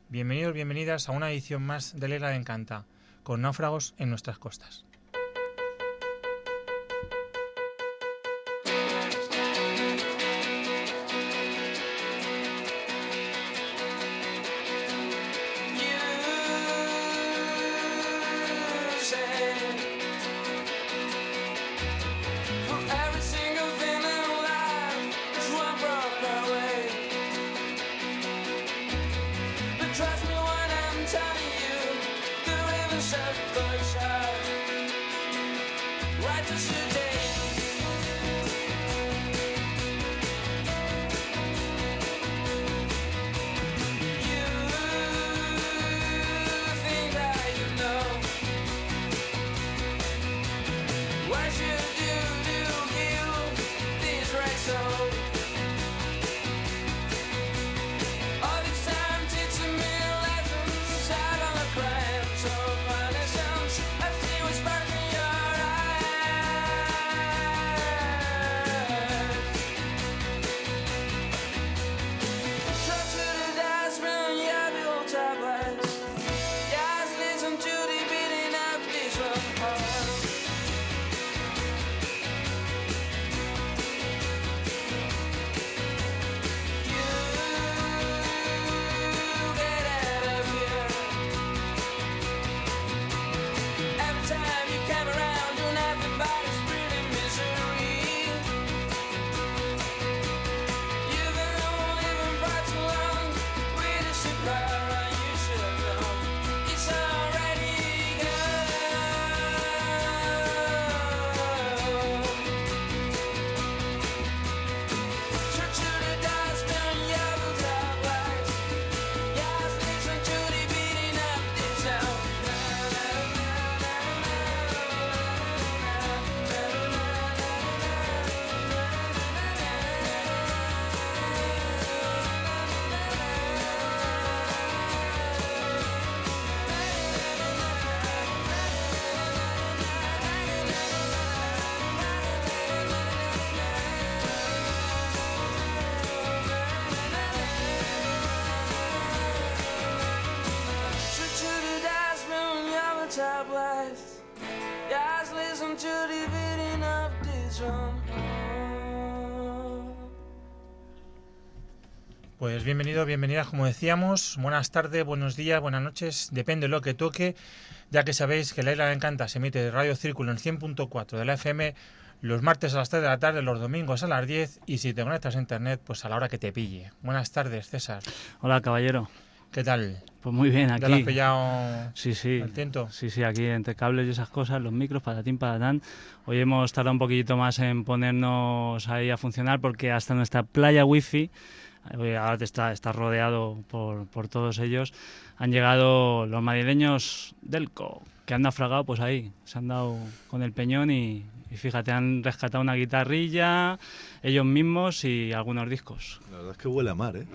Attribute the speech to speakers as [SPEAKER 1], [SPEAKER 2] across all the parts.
[SPEAKER 1] Bienvenidos, bienvenidas a una edición más de La Isla Encanta, con náufragos en nuestras costas. Pues bienvenidos, bienvenidas, como decíamos, buenas tardes, buenos días, buenas noches, depende de lo que toque, ya que sabéis que La Isla Encanta se emite de Radio Círculo en 100.4 de la FM los martes a las 3 de la tarde, los domingos a las 10 y si te conectas a internet, pues a la hora que te pille. Buenas tardes, César.
[SPEAKER 2] Hola, caballero.
[SPEAKER 1] ¿Qué tal?
[SPEAKER 2] Pues muy bien, aquí.
[SPEAKER 1] ¿Ya lo has pillado
[SPEAKER 2] sí.
[SPEAKER 1] al tiento?
[SPEAKER 2] Sí, aquí entre cables y esas cosas, los micros, patatín, patatán. Hoy hemos tardado un poquito más en ponernos ahí a funcionar porque hasta nuestra playa wifi, ahora está rodeado por todos ellos, han llegado los madrileños Delco, que han naufragado pues ahí, se han dado con el peñón y fíjate, han rescatado una guitarrilla, ellos mismos y algunos discos.
[SPEAKER 3] La verdad es que huele a mar, ¿eh?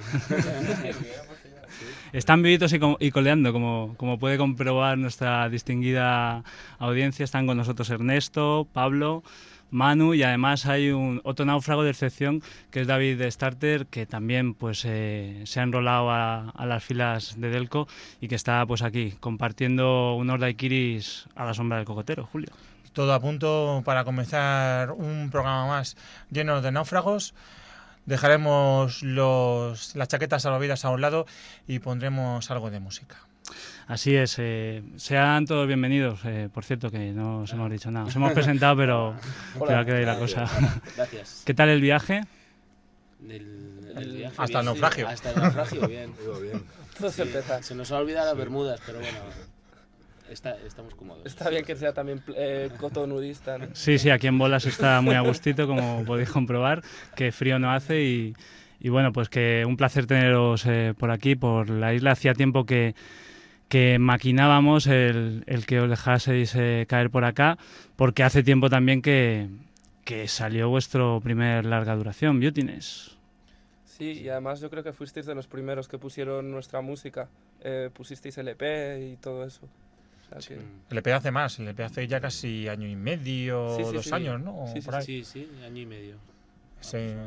[SPEAKER 2] Están vivitos y coleando, como puede comprobar nuestra distinguida audiencia. Están con nosotros Ernesto, Pablo, Manu y además hay otro náufrago de excepción que es David de Starter, que también pues se ha enrolado a las filas de Delco y que está pues aquí compartiendo unos daiquiris a la sombra del cocotero. Julio.
[SPEAKER 1] Todo a punto para comenzar un programa más lleno de náufragos. Dejaremos las chaquetas salvavidas a un lado y pondremos algo de música.
[SPEAKER 2] Así es, sean todos bienvenidos. Por cierto, que no os hemos dicho nada. Os hemos presentado, pero ha quedado ahí la cosa.
[SPEAKER 4] Gracias.
[SPEAKER 2] ¿Qué tal el viaje?
[SPEAKER 4] El viaje
[SPEAKER 1] hasta el naufragio.
[SPEAKER 4] Hasta el naufragio, bien.
[SPEAKER 5] Sí,
[SPEAKER 4] se nos ha olvidado las Bermudas, pero bueno, estamos cómodos.
[SPEAKER 5] Está bien que sea también cotonudista, ¿no?
[SPEAKER 2] Sí, aquí en Bolas está muy a gustito, como podéis comprobar, que frío no hace y bueno, pues que un placer teneros por aquí, por la isla. Hacía tiempo que maquinábamos el que os dejaseis caer por acá, porque hace tiempo también que salió vuestro primer larga duración, Beautiness.
[SPEAKER 5] Sí, y además yo creo que fuisteis de los primeros que pusieron nuestra música, pusisteis el EP y todo eso. O sea que...
[SPEAKER 1] El EP hace más, el EP hace ya casi año y medio,
[SPEAKER 5] Sí,
[SPEAKER 1] 2 años, ¿no?
[SPEAKER 5] Sí,
[SPEAKER 1] por ahí.
[SPEAKER 4] Sí, año y medio.
[SPEAKER 1] Sí.
[SPEAKER 4] Aproximadamente.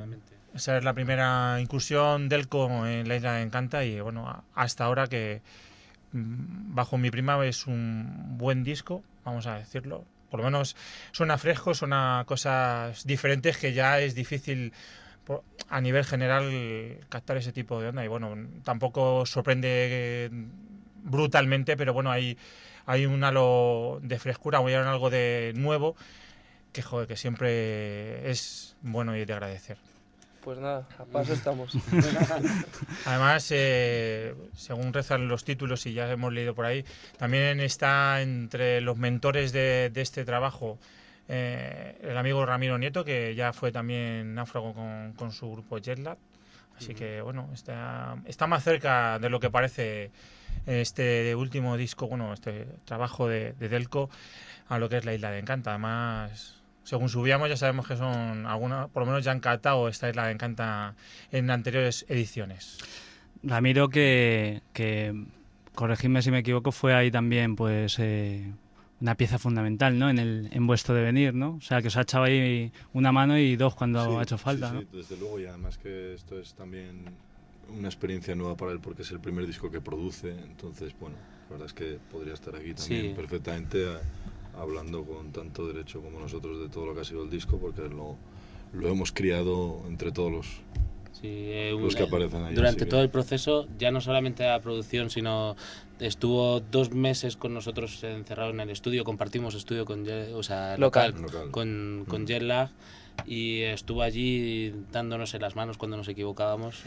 [SPEAKER 1] esa es la primera incursión Delco en La Isla de Encanta y bueno, hasta ahora que bajo mi prima es un buen disco, vamos a decirlo. Por lo menos suena fresco, suena cosas diferentes que ya es difícil a nivel general captar ese tipo de onda y bueno, tampoco sorprende brutalmente, pero bueno, hay un halo de frescura, hay algo de nuevo que, joder, que siempre es bueno y de agradecer.
[SPEAKER 5] Pues nada, a paso estamos.
[SPEAKER 1] Además, según rezan los títulos y ya hemos leído por ahí, también está entre los mentores de este trabajo el amigo Ramiro Nieto, que ya fue también náufrago con su grupo Jetlag. Así que bueno, está más cerca de lo que parece este último disco, bueno, este trabajo de Delco a lo que es La Isla de Encanta. Además, según subíamos ya sabemos que son algunas, por lo menos ya han catado esta Isla de Encanta en anteriores ediciones.
[SPEAKER 2] Ramiro, que corregidme si me equivoco, fue ahí también pues una pieza fundamental, ¿no? En vuestro devenir, ¿no? O sea, que os ha echado ahí una mano y dos cuando ha hecho falta, ¿no?
[SPEAKER 3] Sí, desde luego, y además que esto es también una experiencia nueva para él porque es el primer disco que produce, entonces, bueno, la verdad es que podría estar aquí también perfectamente hablando con tanto derecho como nosotros de todo lo que ha sido el disco, porque lo hemos criado entre todos los que aparecen ahí.
[SPEAKER 4] Durante todo el proceso, ya no solamente la producción, sino estuvo 2 meses con nosotros encerrado en el estudio, compartimos estudio con local. Con Jetlag, y estuvo allí dándonos en las manos cuando nos equivocábamos.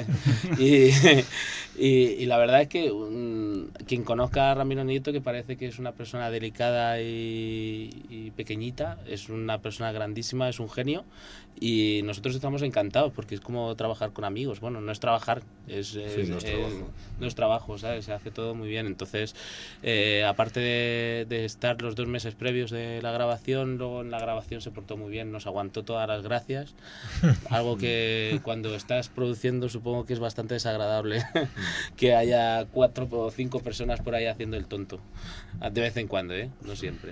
[SPEAKER 4] y la verdad es que quien conozca a Ramiro Nieto, que parece que es una persona delicada y pequeñita, es una persona grandísima, es un genio, y nosotros estamos encantados porque es como trabajar con amigos. Bueno, no es trabajar, no es trabajo, ¿sabes? Se hace todo muy bien. Entonces, aparte de estar los 2 meses previos de la grabación, luego en la grabación se portó muy bien, nos aguantó todas las gracias, algo que cuando estás produciendo supongo que es bastante desagradable que haya 4 o 5 personas por ahí haciendo el tonto, de vez en cuando, no siempre.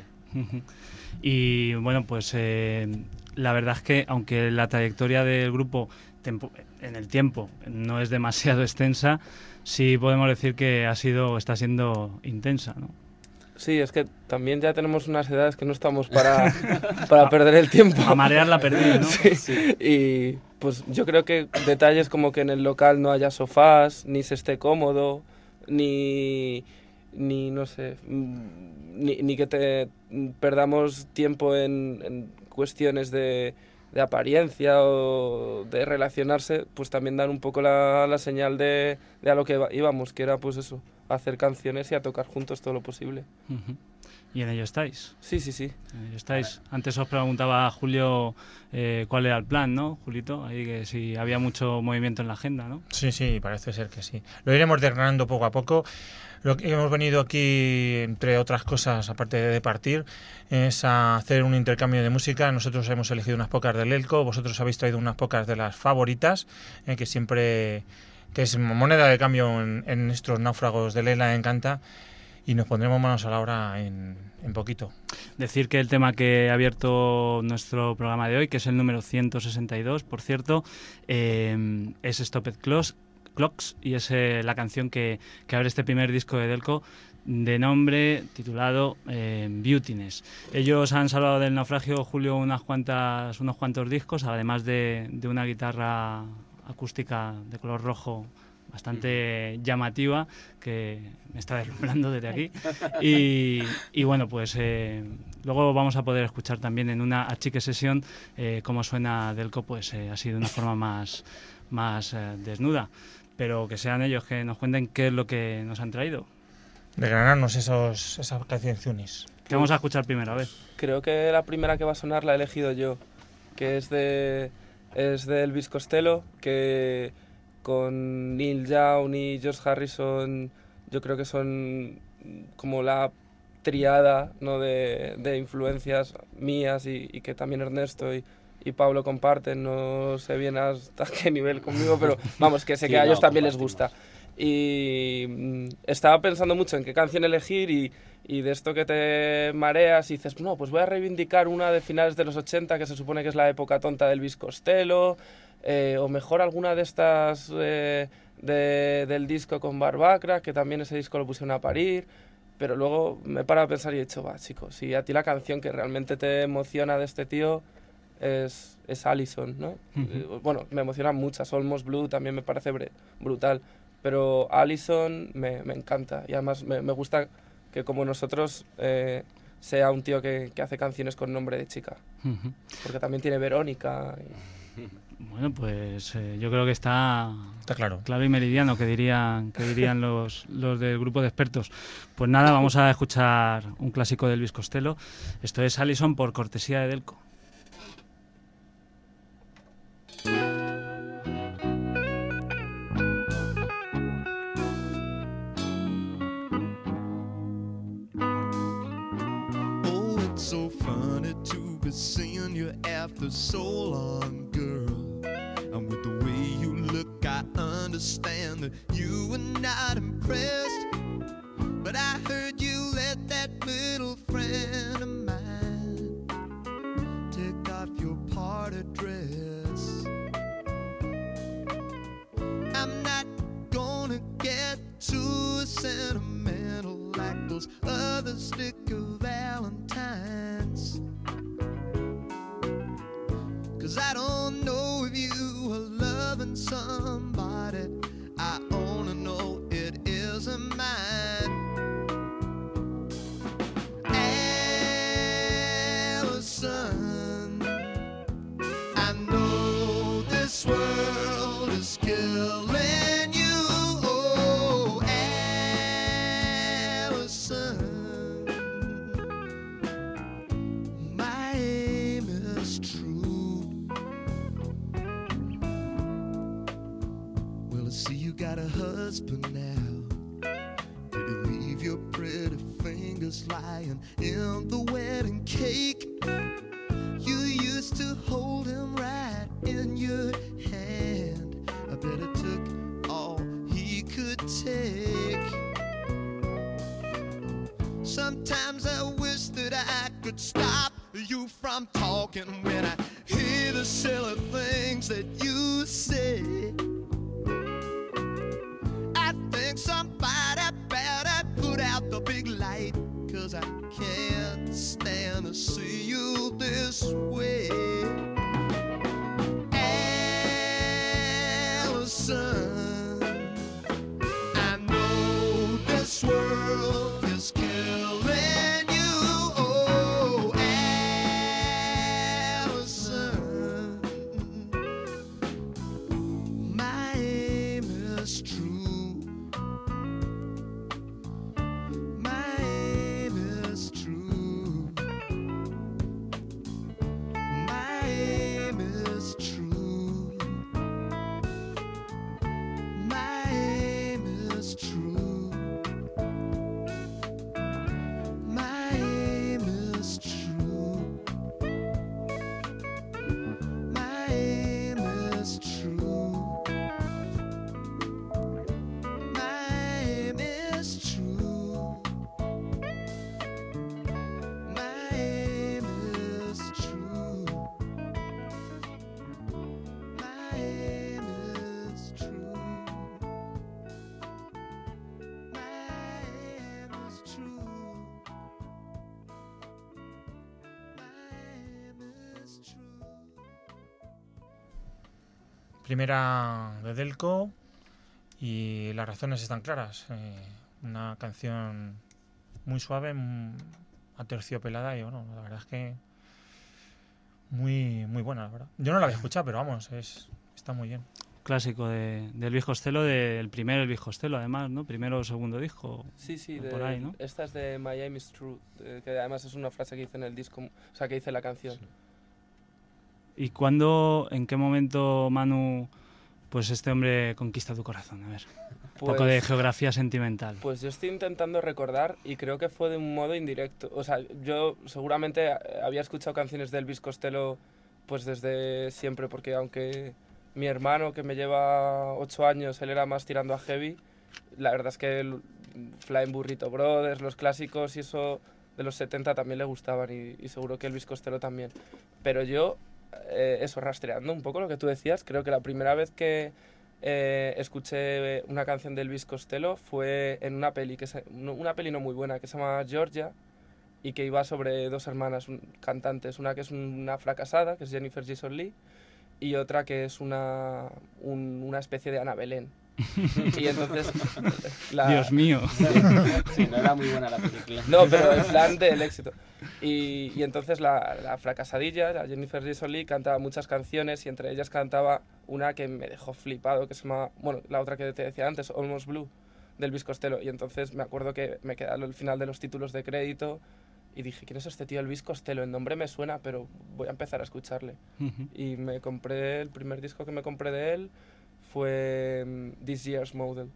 [SPEAKER 2] Y bueno, pues la verdad es que aunque la trayectoria del grupo en el tiempo no es demasiado extensa, sí podemos decir que está siendo intensa, ¿no?
[SPEAKER 5] Sí, es que también ya tenemos unas edades que no estamos para perder el tiempo.
[SPEAKER 2] A marear la perdida, ¿no?
[SPEAKER 5] Sí. Y pues yo creo que detalles como que en el local no haya sofás, ni se esté cómodo, ni no sé, ni que perdamos tiempo en cuestiones de apariencia o de relacionarse, pues también dan un poco la señal de a lo que íbamos, que era pues eso, hacer canciones y a tocar juntos todo lo posible.
[SPEAKER 2] ¿Y en ello estáis?
[SPEAKER 5] Sí.
[SPEAKER 2] En ello estáis. Antes os preguntaba Julio cuál era el plan, ¿no, Julito? Ahí que si había mucho movimiento en la agenda, ¿no?
[SPEAKER 1] Sí, parece ser que sí. Lo iremos desgranando poco a poco. Lo que hemos venido aquí, entre otras cosas, aparte de partir, es a hacer un intercambio de música. Nosotros hemos elegido unas pocas del Delco, vosotros habéis traído unas pocas de las favoritas, que es moneda de cambio en estos náufragos de La Isla de Encanta, y nos pondremos manos a la obra en poquito.
[SPEAKER 2] Decir que el tema que ha abierto nuestro programa de hoy, que es el número 162, por cierto, es Stopped Clocks, y es la canción que abre este primer disco de Delco, de nombre titulado Beautiness. Ellos han salvado del naufragio, Julio, unos cuantos discos, además de una guitarra acústica de color rojo bastante llamativa, que me está deslumbrando desde aquí. Y bueno, pues luego vamos a poder escuchar también en una achique sesión cómo suena Delco, pues así de una forma más desnuda. Pero que sean ellos que nos cuenten qué es lo que nos han traído.
[SPEAKER 1] Desgranarnos esas canciones.
[SPEAKER 2] ¿Qué vamos a escuchar primero? A ver.
[SPEAKER 5] Creo que la primera que va a sonar la he elegido yo, que es de Elvis Costello, que con Neil Young y George Harrison yo creo que son como la triada, ¿no?, de influencias mías y que también Ernesto y Pablo comparten, no sé bien hasta qué nivel conmigo, pero vamos, que sé que a ellos también les gusta. Y estaba pensando mucho en qué canción elegir y de esto que te mareas y dices, no, pues voy a reivindicar una de finales de los 80, que se supone que es la época tonta del Elvis Costello, o mejor alguna de estas del disco con Barbacra, que también ese disco lo pusieron a parir, pero luego me he parado a pensar y he dicho, va, chicos, si a ti la canción que realmente te emociona de este tío es Allison, ¿no? Bueno, me emocionan muchas, Almost Blue también me parece brutal, pero Allison me encanta, y además me gusta que como nosotros sea un tío que hace canciones con nombre de chica, porque también tiene Verónica.
[SPEAKER 2] Bueno, pues yo creo que está
[SPEAKER 1] claro
[SPEAKER 2] y meridiano, que dirían los del grupo de expertos. Pues nada, vamos a escuchar un clásico de Elvis Costello. Esto es Allison por cortesía de Delco.
[SPEAKER 6] Oh, it's so funny to be seeing you after so long, girl. And with the way you look, I understand that you were not impressed. But I heard you let that little friend of mine take off your party dress. I'm not gonna get too sentimental like those other sticker Valentines, 'cause I don't know if you are loving somebody. I only know it isn't mine. Allison, I know this world is killing you. Oh, Allison, my aim is true. Well, I see you got a husband now. Did you leave your pretty fingers lying in the wedding cake? You used to hold him right in your hand. I bet it took all he could take. Sometimes I wish that I could stop you from talking when I hear the silly things that you say. I think somebody better put out the big light, 'cause I can't stand to see you this way. Allison, I know this world is killing you. Oh, Allison, my aim is true. My aim is true. My aim is true. My aim is true. My aim is true. My aim is true. My aim is true. My aim is true. My aim is true. My aim is true. My aim is true.
[SPEAKER 1] Primera de Delco, y las razones están claras. Una canción muy suave, aterciopelada, y bueno, la verdad es que muy buena, la verdad. Yo no la había escuchado, pero vamos, está muy bien.
[SPEAKER 2] Clásico de Elvis Costello, del primer Elvis Costello, además, ¿no? Primero o segundo disco.
[SPEAKER 5] Sí,
[SPEAKER 2] por ahí, ¿no?
[SPEAKER 5] Esta es de My Aim is True, que además es una frase que hice en el disco, o sea, que hice en la canción.
[SPEAKER 3] Sí.
[SPEAKER 2] ¿Y cuándo, en qué momento, Manu, pues este hombre conquista tu corazón? A ver, un poco de geografía sentimental.
[SPEAKER 5] Pues yo estoy intentando recordar y creo que fue de un modo indirecto. O sea, yo seguramente había escuchado canciones de Elvis Costello pues desde siempre, porque aunque mi hermano, que me lleva 8 años, él era más tirando a heavy, la verdad es que Flying Burrito Brothers, los clásicos y eso de los 70 también le gustaban, y seguro que Elvis Costello también. Pero yo eso, rastreando un poco lo que tú decías. Creo que la primera vez que escuché una canción de Elvis Costello fue en una peli, una peli no muy buena, que se llama Georgia, y que iba sobre dos hermanas cantantes, una que es una fracasada, que es Jennifer Jason Leigh, y otra que es una especie de Ana Belén. Y entonces
[SPEAKER 2] Dios mío.
[SPEAKER 4] Sí, no era muy buena la película.
[SPEAKER 5] No, pero en plan del éxito. Y entonces la fracasadilla, la Jennifer Jason Leigh, cantaba muchas canciones y entre ellas cantaba una que me dejó flipado, que se llama, bueno, la otra que te decía antes, Almost Blue, del Elvis Costello. Y entonces me acuerdo que me quedé al final de los títulos de crédito y dije, ¿quién es este tío Elvis Costello? El nombre me suena, pero voy a empezar a escucharle. Y me compré, el primer disco que me compré de él fue This Year's Model.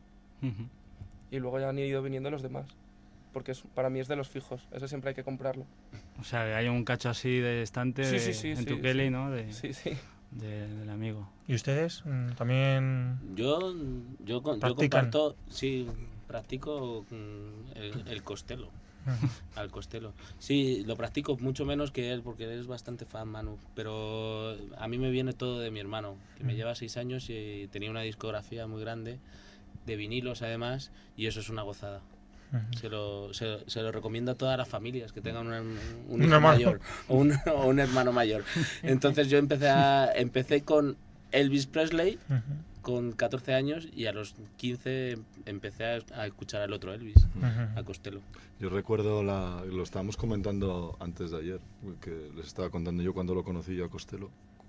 [SPEAKER 5] Y luego ya han ido viniendo los demás, porque para mí es de los fijos, ese siempre hay que comprarlo.
[SPEAKER 2] O sea, que hay un cacho así de estante en tu Kelly, ¿no?
[SPEAKER 5] Sí.
[SPEAKER 2] Del amigo.
[SPEAKER 1] ¿Y ustedes también?
[SPEAKER 4] Yo comparto, sí, practico el Costello. Al Costello. Sí, lo practico mucho menos que él porque él es bastante fan, Manu, pero a mí me viene todo de mi hermano, que me lleva 6 años y tenía una discografía muy grande de vinilos además, y eso es una gozada. Se lo recomiendo a todas las familias que tengan un hijo mayor o un hermano mayor. Entonces yo empecé con Elvis Presley con 14 años y a los 15 empecé a escuchar al otro Elvis, a Costello.
[SPEAKER 3] Yo recuerdo, lo estábamos comentando antes de ayer, que les estaba contando yo cuando lo conocí yo a Costello.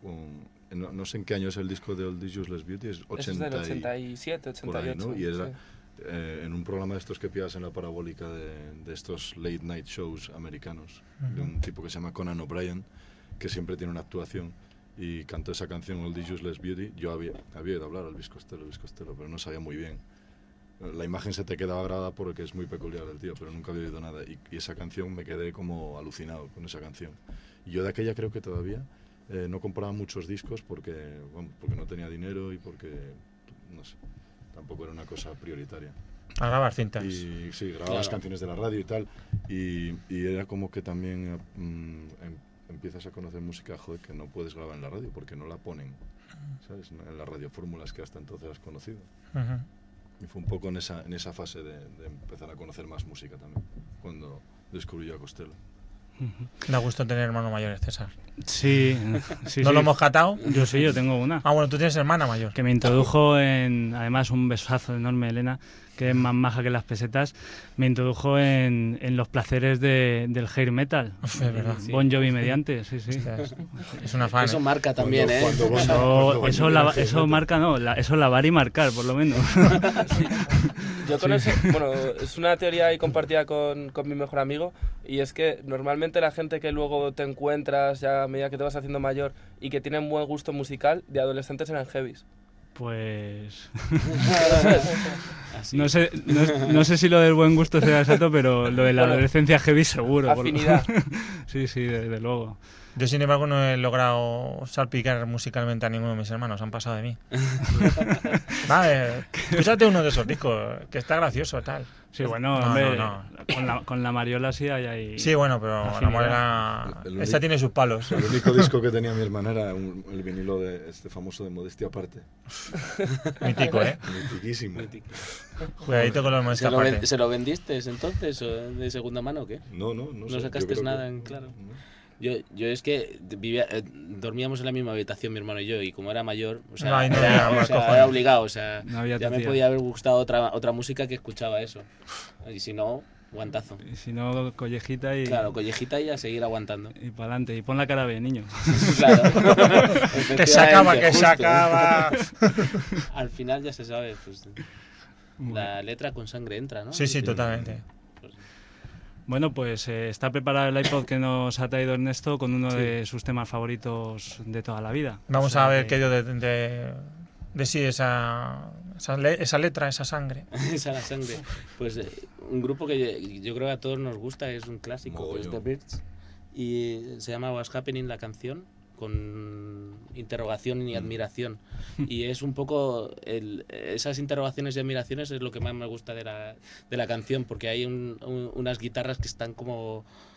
[SPEAKER 3] No sé en qué año es el disco de All These Useless Beauty, es 80
[SPEAKER 5] es del 87, 88.
[SPEAKER 3] Ahí, ¿no? Y era
[SPEAKER 5] sí.
[SPEAKER 3] En un programa de estos que pillas en la parabólica de estos late night shows americanos, de un tipo que se llama Conan O'Brien, que siempre tiene una actuación. Y cantó esa canción All This Useless Beauty. Yo había ido a hablar al Elvis Costello, pero no sabía muy bien. La imagen se te quedaba grabada porque es muy peculiar el tío, pero nunca había oído nada. Y esa canción me quedé como alucinado con esa canción. Y yo de aquella creo que todavía no compraba muchos discos porque no tenía dinero y porque, no sé, tampoco era una cosa prioritaria.
[SPEAKER 1] A grabar cintas.
[SPEAKER 3] Y sí, grababa las canciones de la radio y tal. Y era como que también empiezas a conocer música, joder, que no puedes grabar en la radio porque no la ponen, ¿sabes? En las radiofórmulas que hasta entonces has conocido. Y fue un poco en esa fase de empezar a conocer más música también, cuando descubrí yo a Costello.
[SPEAKER 1] Da gusto tener hermano mayores, César.
[SPEAKER 2] Sí.
[SPEAKER 1] ¿No lo hemos catado?
[SPEAKER 2] Yo tengo una.
[SPEAKER 1] Ah, bueno, tú tienes hermana mayor.
[SPEAKER 2] Que me introdujo además un besazo enorme, Elena, que es más maja que las pesetas, me introdujo en los placeres del hair metal.
[SPEAKER 1] Es verdad.
[SPEAKER 2] Bon Jovi mediante, sí.
[SPEAKER 1] Es una fan.
[SPEAKER 4] Eso marca también,
[SPEAKER 2] Eso marca, no, eso lavar y marcar, por lo menos.
[SPEAKER 5] Yo con eso, bueno, es una teoría ahí compartida con mi mejor amigo, y es que normalmente la gente que luego te encuentras ya a medida que te vas haciendo mayor y que tienen buen gusto musical, de adolescentes eran heavies.
[SPEAKER 2] Pues no sé si lo del buen gusto sea exacto, pero lo de la adolescencia heavy seguro.
[SPEAKER 5] Afinidad.
[SPEAKER 2] Sí, desde luego.
[SPEAKER 1] Yo, sin embargo, no he logrado salpicar musicalmente a ninguno de mis hermanos, han pasado de mí. Vale, escúchate uno de esos discos, que está gracioso, tal.
[SPEAKER 2] Sí, bueno, hombre, con la Mariola sí hay ahí.
[SPEAKER 1] Sí, bueno, pero la Mariola, esta tiene sus palos.
[SPEAKER 3] El único disco que tenía mi hermana era el vinilo de este famoso de Modestia Aparte.
[SPEAKER 1] Mítico, ¿eh?
[SPEAKER 3] Mitiquísimo.
[SPEAKER 1] Cuidadito con los Modestia Aparte.
[SPEAKER 4] ¿Se lo vendiste entonces, o de segunda mano o qué?
[SPEAKER 3] No
[SPEAKER 4] ¿No sacaste nada en claro? No. Yo es que dormíamos en la misma habitación mi hermano y yo, y como era mayor, era obligado, ya me podía haber gustado otra música que escuchaba eso, y si no, guantazo.
[SPEAKER 2] Y si no, collejita y...
[SPEAKER 4] Claro, collejita y a seguir aguantando.
[SPEAKER 2] Y para adelante, y pon la cara bien, niño.
[SPEAKER 4] Claro.
[SPEAKER 1] que se acaba.
[SPEAKER 4] Al final ya se sabe, pues la letra con sangre entra, ¿no?
[SPEAKER 1] Sí, totalmente.
[SPEAKER 2] Bueno, pues está preparado el iPod que nos ha traído Ernesto con uno de sus temas favoritos de toda la vida.
[SPEAKER 1] Vamos a ver qué dio de sí esa letra, esa sangre.
[SPEAKER 4] Esa sangre. Pues un grupo que yo creo que a todos nos gusta, es un clásico, es The Byrds, y se llama What's Happening la canción, con interrogación y admiración. Y es un poco esas interrogaciones y admiraciones es lo que más me gusta de la canción, porque hay unas guitarras que están como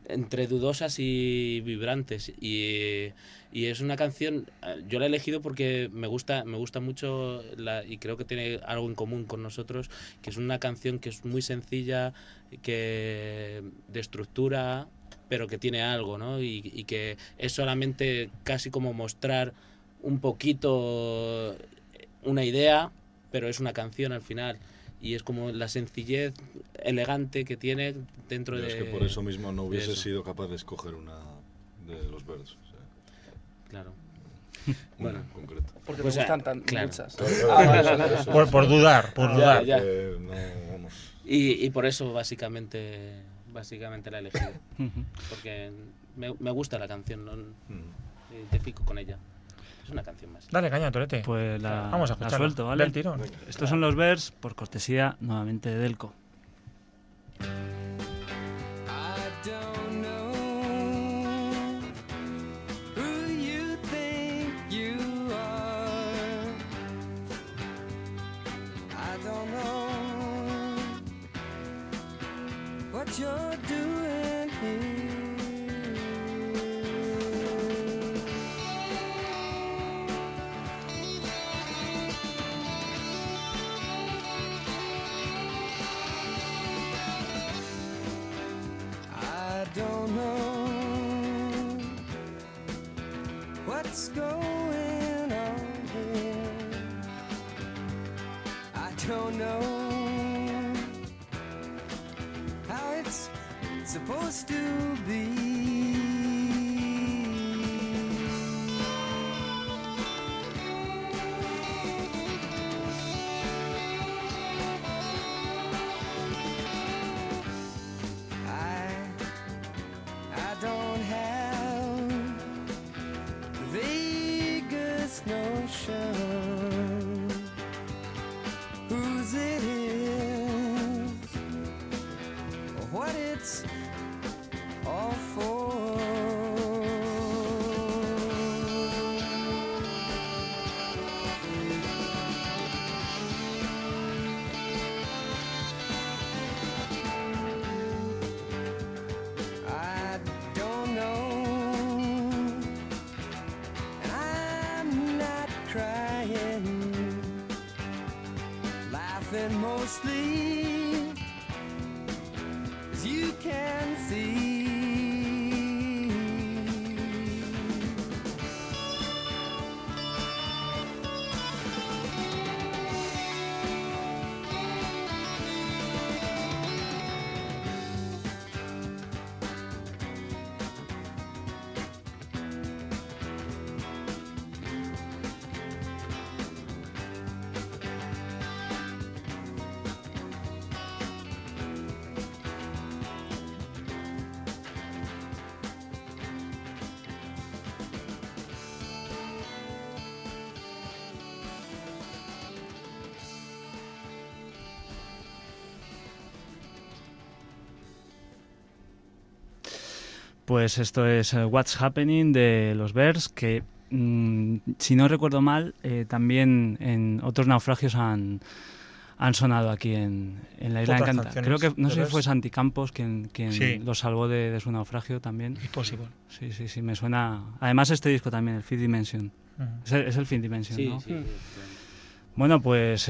[SPEAKER 4] entre dudosas y vibrantes. Y es una canción, yo la he elegido porque me gusta mucho y creo que tiene algo en común con nosotros, que es una canción que es muy sencilla, de estructura, pero que tiene algo, ¿no? Y que es solamente casi como mostrar un poquito una idea, pero es una canción al final. Y es como la sencillez elegante que tiene dentro de...
[SPEAKER 3] Es que por eso mismo no hubiese sido capaz de escoger una de los Byrds. O sea,
[SPEAKER 4] claro.
[SPEAKER 3] Bueno, en concreto.
[SPEAKER 5] Porque
[SPEAKER 4] pues
[SPEAKER 5] me gustan
[SPEAKER 4] claro.
[SPEAKER 5] muchas.
[SPEAKER 1] Por dudar, por dudar.
[SPEAKER 4] Ya.
[SPEAKER 3] No, vamos.
[SPEAKER 4] Y por eso básicamente la he elegido. Porque me gusta la canción, ¿no? Me identifico con ella. Es una canción más.
[SPEAKER 1] Dale caña, Torete.
[SPEAKER 2] Pues
[SPEAKER 1] vamos a
[SPEAKER 2] la
[SPEAKER 1] escucharla.
[SPEAKER 2] suelto, ¿vale?
[SPEAKER 1] Del tirón.
[SPEAKER 2] Estos son los Byrds, por cortesía nuevamente de Delco.
[SPEAKER 6] You're doing here. I don't know what's going on here. I don't know how it's supposed to be. I don't have the vaguest notion whose it is or what it's all for. I don't know, and I'm not crying, laughing mostly, as you can see.
[SPEAKER 2] Pues esto es What's Happening de los Byrds, que si no recuerdo mal, también en otros naufragios han sonado aquí en la Isla Encanta. Creo que, no sé si fue Santi Campos quien sí, los salvó de su naufragio también.
[SPEAKER 1] Imposible.
[SPEAKER 2] Sí, me suena. Además este disco también, el Fifth Dimension. Es el Fifth Dimension,
[SPEAKER 4] sí,
[SPEAKER 2] ¿no?
[SPEAKER 4] Sí.
[SPEAKER 2] Bueno, pues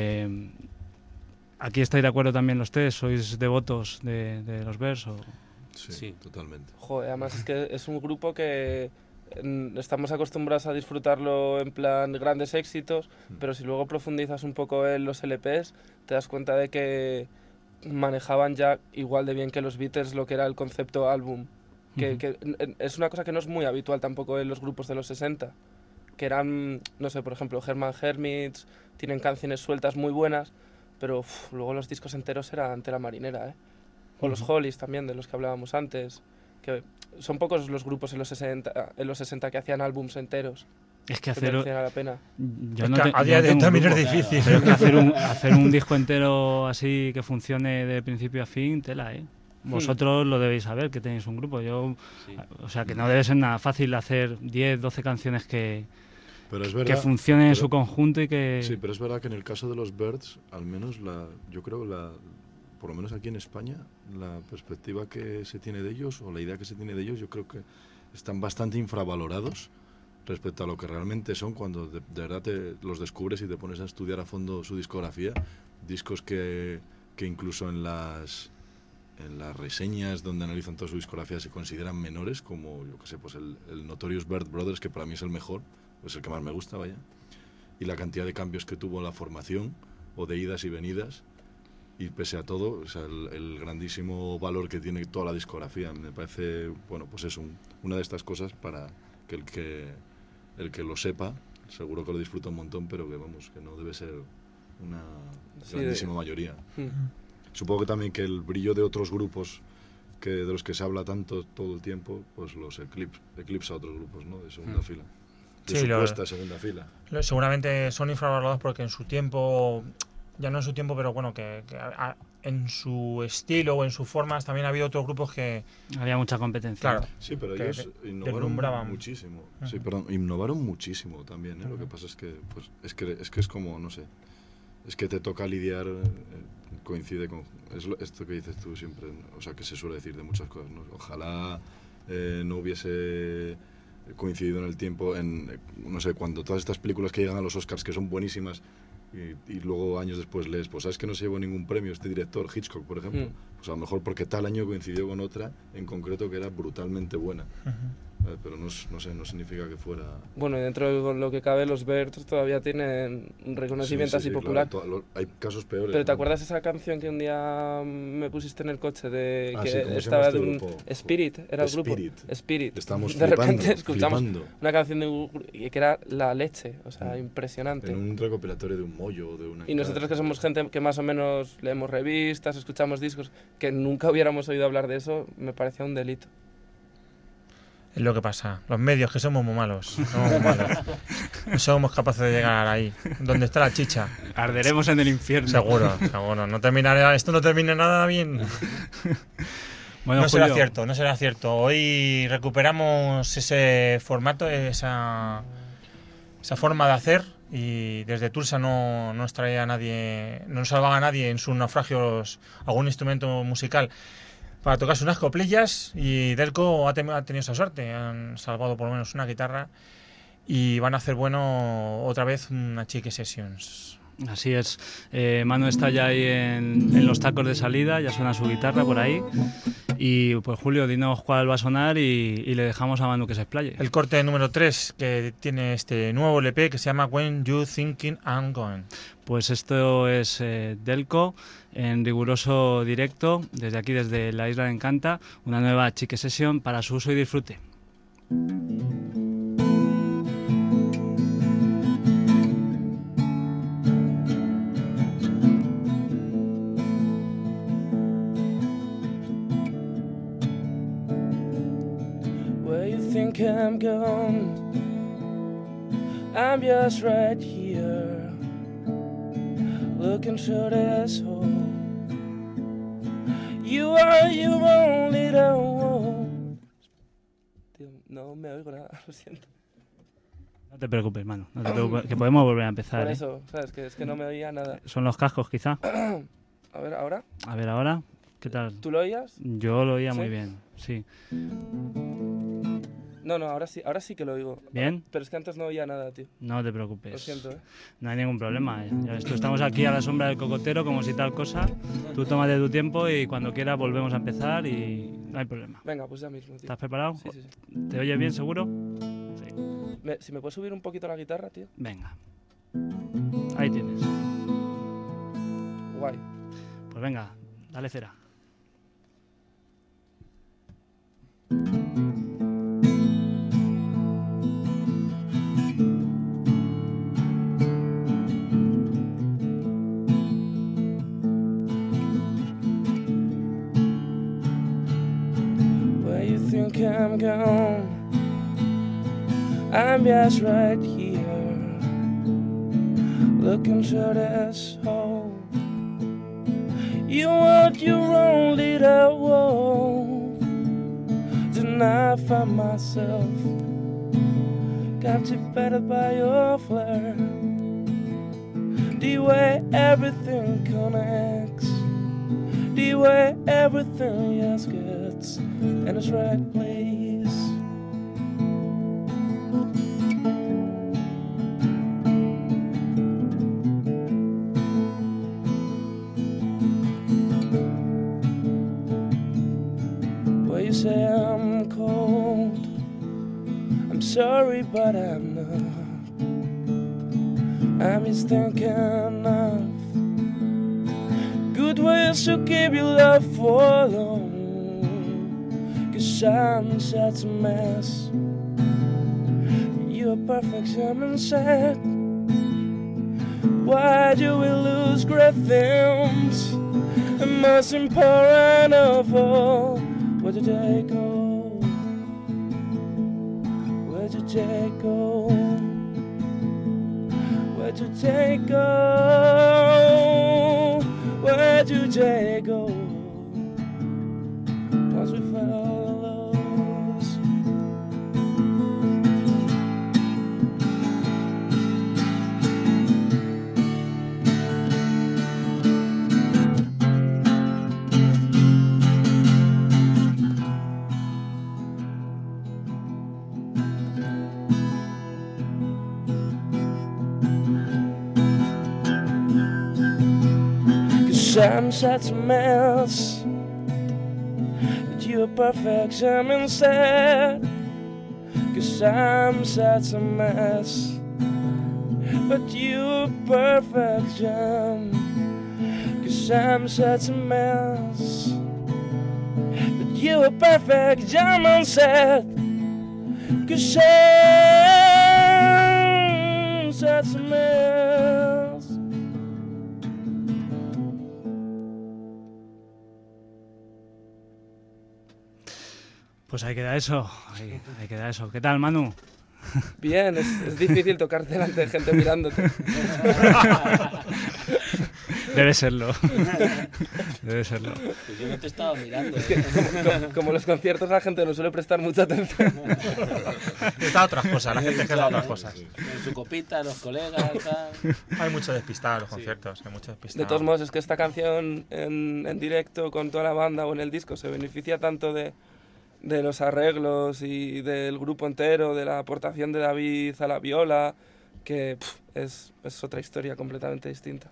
[SPEAKER 2] aquí estáis de acuerdo también los tres. ¿Sois devotos de los Byrds?
[SPEAKER 3] Sí, totalmente.
[SPEAKER 5] Joder, además es que es un grupo que estamos acostumbrados a disfrutarlo en plan grandes éxitos, pero si luego profundizas un poco en los LPs, te das cuenta de que manejaban ya igual de bien que los Beatles lo que era el concepto álbum. Que es una cosa que no es muy habitual tampoco en los grupos de los 60, que eran, no sé, por ejemplo, Herman Hermits, tienen canciones sueltas muy buenas, pero luego los discos enteros eran tela marinera, ¿eh? O los Hollies también, de los que hablábamos antes, que son pocos los grupos en los 60 que hacían álbums enteros.
[SPEAKER 2] Es que hacer
[SPEAKER 5] la pena.
[SPEAKER 1] A día de hoy también es difícil.
[SPEAKER 2] Pero es que hacer un disco entero así que funcione de principio a fin, tela, ¿eh? Vosotros lo debéis saber, que tenéis un grupo. O sea, que no debe ser nada fácil hacer 10, 12 canciones que funcionen en su conjunto y que...
[SPEAKER 3] Sí, pero es verdad que en el caso de los Byrds, al menos yo creo por lo menos aquí en España, la perspectiva que se tiene de ellos, o la idea que se tiene de ellos, yo creo que están bastante infravalorados respecto a lo que realmente son cuando de verdad los descubres y te pones a estudiar a fondo su discografía. Discos que incluso en las reseñas donde analizan toda su discografía se consideran menores, como, yo que sé, pues el Notorious Bert Brothers, que para mí es el mejor, es el que más me gusta, vaya. Y la cantidad de cambios que tuvo en la formación, o de idas y venidas, y pese a todo, o sea, el grandísimo valor que tiene toda la discografía, me parece, bueno, pues es una de estas cosas para que el que lo sepa, seguro que lo disfruta un montón, pero que vamos, que no debe ser una grandísima mayoría. Supongo que también que el brillo de otros grupos de los que se habla tanto todo el tiempo, pues los eclipsa a otros grupos, ¿no? De segunda fila. De supuesta segunda fila.
[SPEAKER 1] Seguramente son infravalorados porque en su tiempo, ya no en su tiempo, pero bueno, que en su estilo o en sus formas también ha habido otros grupos que...
[SPEAKER 2] Había mucha competencia.
[SPEAKER 1] Claro.
[SPEAKER 3] Sí, pero ellos innovaron muchísimo. Sí, perdón, innovaron muchísimo también, ¿eh? Lo que pasa es que, pues, es que es como, no sé, es que te toca lidiar, coincide con... esto que dices tú siempre, o sea, que se suele decir de muchas cosas, ¿no? Ojalá no hubiese coincidido en el tiempo no sé, cuando todas estas películas que llegan a los Oscars, que son buenísimas, y luego años después lees, pues sabes que no se llevó ningún premio este director, Hitchcock, por ejemplo, pues a lo mejor porque tal año coincidió con otra en concreto que era brutalmente buena. Pero no sé, no significa que fuera...
[SPEAKER 5] Bueno, y dentro de lo que cabe, los Birds todavía tienen un reconocimiento así popular.
[SPEAKER 3] Claro, hay casos peores.
[SPEAKER 5] Pero ¿te acuerdas esa canción que un día me pusiste en el coche que
[SPEAKER 3] sí,
[SPEAKER 5] estaba de un Spirit? Era el grupo Spirit.
[SPEAKER 3] Estamos
[SPEAKER 5] de repente escuchamos
[SPEAKER 3] flipando.
[SPEAKER 5] una canción que era la leche, o sea, impresionante.
[SPEAKER 3] En un recopilatorio de un mollo, de una...
[SPEAKER 5] Y nosotros, que somos gente que más o menos leemos revistas, escuchamos discos, que nunca hubiéramos oído hablar de eso, me parecía un delito.
[SPEAKER 1] Es lo que pasa. Los medios, que somos muy malos. No somos capaces de llegar ahí. ¿Dónde está la chicha?
[SPEAKER 2] Arderemos en el infierno.
[SPEAKER 1] Seguro. Esto no termina nada bien. Bueno, no será cierto. Hoy recuperamos ese formato, esa forma de hacer, y desde Tulsa no nos traía nadie, no nos salvaba a nadie en sus naufragios algún instrumento musical para tocarse unas coplillas, y Delco ha tenido esa suerte, han salvado por lo menos una guitarra y van a hacer otra vez una Chique Sessions.
[SPEAKER 2] Así es, Manu está ya ahí en los tacos de salida, ya suena su guitarra por ahí, y pues Julio, dinos cuál va a sonar y le dejamos a Manu que se explaye.
[SPEAKER 1] El corte número 3, que tiene este nuevo LP que se llama When You Thinking I'm Going.
[SPEAKER 2] Pues esto es Delco en riguroso directo, desde aquí, desde la Isla de Encanta, una nueva Chique Session para su uso y disfrute.
[SPEAKER 5] Where you think I'm gone, I'm just right here, looking through this hole. You are your own little world. Tío, no me oigo nada, lo siento.
[SPEAKER 2] No te preocupes, Manu, no te preocupes, que podemos volver a empezar.
[SPEAKER 5] Por eso, ¿sabes? Que es que no me oía nada.
[SPEAKER 2] ¿Son los cascos, quizá?
[SPEAKER 5] A ver, ¿ahora?
[SPEAKER 2] A ver, ahora, ¿qué tal?
[SPEAKER 5] ¿Tú lo oías?
[SPEAKER 2] Yo lo oía, ¿sí? Muy bien, sí.
[SPEAKER 5] No, ahora sí que lo oigo.
[SPEAKER 2] ¿Bien?
[SPEAKER 5] Pero es que antes no oía nada, tío.
[SPEAKER 2] No te preocupes.
[SPEAKER 5] Lo siento,
[SPEAKER 2] No hay ningún problema. Estamos aquí a la sombra del cocotero, como si tal cosa. Tú tómate tu tiempo y cuando quieras volvemos a empezar y no hay problema.
[SPEAKER 5] Venga, pues ya mismo, tío.
[SPEAKER 2] ¿Estás preparado?
[SPEAKER 5] Sí.
[SPEAKER 2] ¿Te oyes bien, seguro? Sí.
[SPEAKER 5] Si me puedes subir un poquito la guitarra, tío.
[SPEAKER 2] Venga. Ahí tienes.
[SPEAKER 5] Guay.
[SPEAKER 2] Pues venga, dale cera.
[SPEAKER 5] I'm gone, I'm just right here, looking through this hole. You want your own little world, then I find myself captivated by your flair, the way everything connects, where everything else gets in its right place. Well, you say I'm cold, I'm sorry, but I'm not. I'm just thinking of good ways to keep your love for long. 'Cause I'm such a mess. You're a perfect German set. Why do we lose great things? And most important of all, where did they go? Where did they go? Where did they go? Where did they go? Once we fell lost. I'm such a mess, but you're a perfect German set. 'Cause I'm such a mess, but you're a perfect German. 'Cause I'm such a mess, but you're a perfect German set. 'Cause I'm such a mess.
[SPEAKER 2] Pues ahí queda eso, ahí queda eso. ¿Qué tal, Manu?
[SPEAKER 5] Bien, es difícil tocarte delante de gente mirándote.
[SPEAKER 2] Debe serlo. Debe serlo.
[SPEAKER 4] Pues yo no te estaba mirando.
[SPEAKER 5] Es que como los conciertos la gente no suele prestar mucha atención.
[SPEAKER 1] Está a otras cosas, la gente queda a otras cosas.
[SPEAKER 4] Con su copita, los colegas, tal.
[SPEAKER 1] Hay mucho despistado en los conciertos, hay mucho despistado.
[SPEAKER 5] De todos modos, es que esta canción en directo con toda la banda o en el disco se beneficia tanto de los arreglos y del grupo entero, de la aportación de David a la viola, que es otra historia completamente distinta.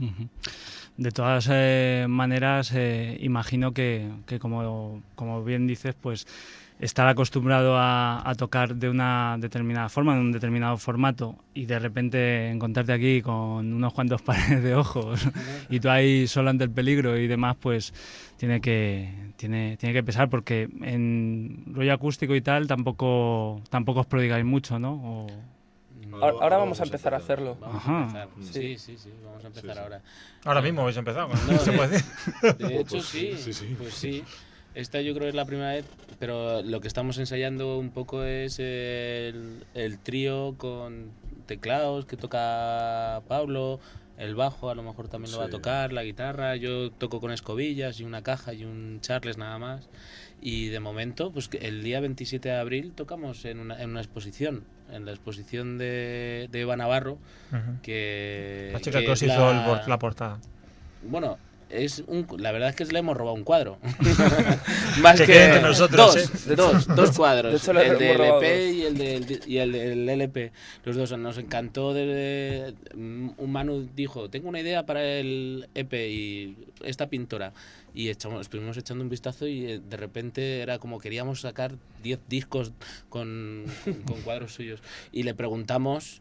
[SPEAKER 2] De todas maneras, imagino que como bien dices, pues estar acostumbrado a tocar de una determinada forma, en un determinado formato, y de repente encontrarte aquí con unos cuantos pares de ojos y tú ahí solo ante el peligro y demás, pues tiene que pesar, porque en rollo acústico y tal tampoco os prodigáis mucho, ¿no?
[SPEAKER 5] Ahora vamos a empezar a hacerlo.
[SPEAKER 4] Vamos a empezar. Sí, vamos a empezar ahora.
[SPEAKER 1] Ahora mismo habéis empezado.
[SPEAKER 4] No,
[SPEAKER 1] ¿Se puede decir?
[SPEAKER 4] De hecho, sí. Pues sí. Esta yo creo que es la primera vez, pero lo que estamos ensayando un poco es el trío con teclados que toca Pablo, el bajo a lo mejor también lo va a tocar, la guitarra, yo toco con escobillas y una caja y un Charles nada más. Y de momento, pues el día 27 de abril tocamos en una exposición, en la exposición de Eva Navarro, que...
[SPEAKER 1] La chica que os hizo la portada.
[SPEAKER 4] Bueno... la verdad es que le hemos robado un cuadro. Más
[SPEAKER 1] que entre nosotros,
[SPEAKER 4] dos cuadros.
[SPEAKER 5] De hecho,
[SPEAKER 4] el del EP y el del LP. Los dos nos encantó. Un Manu dijo, tengo una idea para el EP y esta pintora. Y estuvimos echando un vistazo y de repente era como queríamos sacar 10 discos con cuadros suyos. Y le preguntamos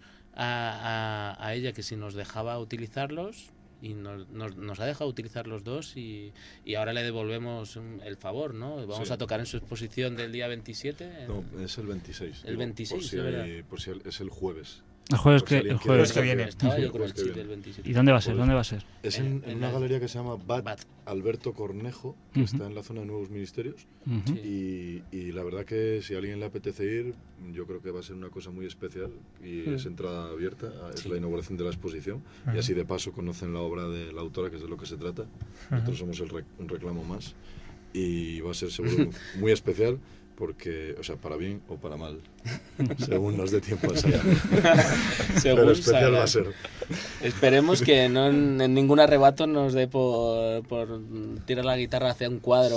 [SPEAKER 4] a ella que si nos dejaba utilizarlos. Y nos ha dejado utilizar los dos y ahora le devolvemos el favor, ¿no? Vamos a tocar en su exposición del día 27.
[SPEAKER 3] No, es el 26.
[SPEAKER 4] El 26,
[SPEAKER 3] por si es el jueves.
[SPEAKER 2] El jueves que
[SPEAKER 1] viene.
[SPEAKER 4] Estaba yo con el chip del 27.
[SPEAKER 2] ¿Y dónde va a ser? ¿Dónde va a ser?
[SPEAKER 3] Es en una galería que se llama Bat Alberto Cornejo, que está en la zona de Nuevos Ministerios. Y la verdad que si a alguien le apetece ir, yo creo que va a ser una cosa muy especial y es entrada abierta, es la inauguración de la exposición y así de paso conocen la obra de la autora, que es de lo que se trata. Nosotros somos un reclamo más y va a ser seguro muy especial. porque, o sea, para bien o para mal, según nos dé tiempo a ensayar.
[SPEAKER 4] Según
[SPEAKER 3] Pero especial
[SPEAKER 4] salga.
[SPEAKER 3] va a ser.
[SPEAKER 4] Esperemos que no en ningún arrebato nos dé por tirar la guitarra hacia un cuadro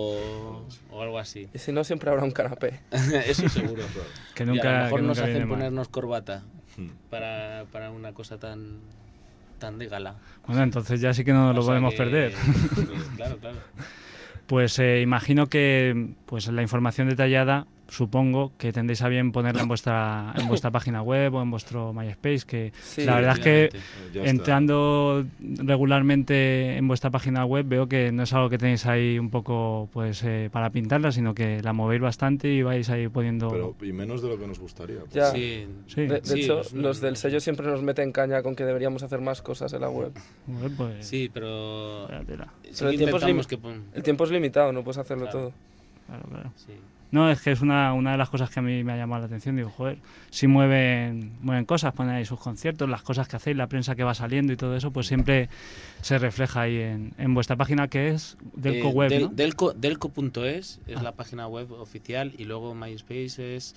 [SPEAKER 4] o algo así.
[SPEAKER 5] Y si no, siempre habrá un canapé.
[SPEAKER 4] Eso seguro.
[SPEAKER 2] Que
[SPEAKER 4] Y
[SPEAKER 2] nunca,
[SPEAKER 4] a lo mejor
[SPEAKER 2] que
[SPEAKER 4] nos
[SPEAKER 2] nunca viene
[SPEAKER 4] hacen
[SPEAKER 2] mal.
[SPEAKER 4] ponernos corbata
[SPEAKER 3] Hmm.
[SPEAKER 4] para una cosa tan de gala.
[SPEAKER 2] Bueno, entonces ya sí que no nos lo
[SPEAKER 4] O sea
[SPEAKER 2] podemos
[SPEAKER 4] que-
[SPEAKER 2] perder.
[SPEAKER 4] Claro, claro.
[SPEAKER 2] Pues imagino que pues la información detallada, supongo que tendréis a bien ponerla en vuestra página web o en vuestro MySpace, que
[SPEAKER 5] Sí,
[SPEAKER 2] la verdad es que
[SPEAKER 4] efectivamente.
[SPEAKER 3] Ya está.
[SPEAKER 2] entrando regularmente en vuestra página web veo que no es algo que tenéis ahí un poco pues para pintarla, sino que la movéis bastante y vais ahí poniendo...
[SPEAKER 3] Pero, y menos de lo que nos gustaría.
[SPEAKER 5] Ya.
[SPEAKER 4] Sí,
[SPEAKER 2] Sí.
[SPEAKER 5] De
[SPEAKER 4] Sí,
[SPEAKER 5] hecho,
[SPEAKER 4] es
[SPEAKER 5] los del sello siempre nos meten caña con que deberíamos hacer más cosas en la web.
[SPEAKER 2] Joder, pues,
[SPEAKER 4] sí, pero
[SPEAKER 2] vaya tela.
[SPEAKER 4] sí
[SPEAKER 5] Pero
[SPEAKER 4] que
[SPEAKER 5] el tiempo es
[SPEAKER 4] intentamos que pon-
[SPEAKER 5] El tiempo es limitado, no puedes hacerlo
[SPEAKER 4] Claro.
[SPEAKER 5] todo.
[SPEAKER 2] Claro, claro.
[SPEAKER 4] sí.
[SPEAKER 2] No, es que es una de las cosas que a mí me ha llamado la atención. Digo, joder, si mueven cosas, ponen ahí sus conciertos, las cosas que hacéis, la prensa que va saliendo y todo eso, pues siempre se refleja ahí en vuestra página, que es Delco Web, ¿no?
[SPEAKER 4] Delco.es es la página web oficial, y luego MySpace es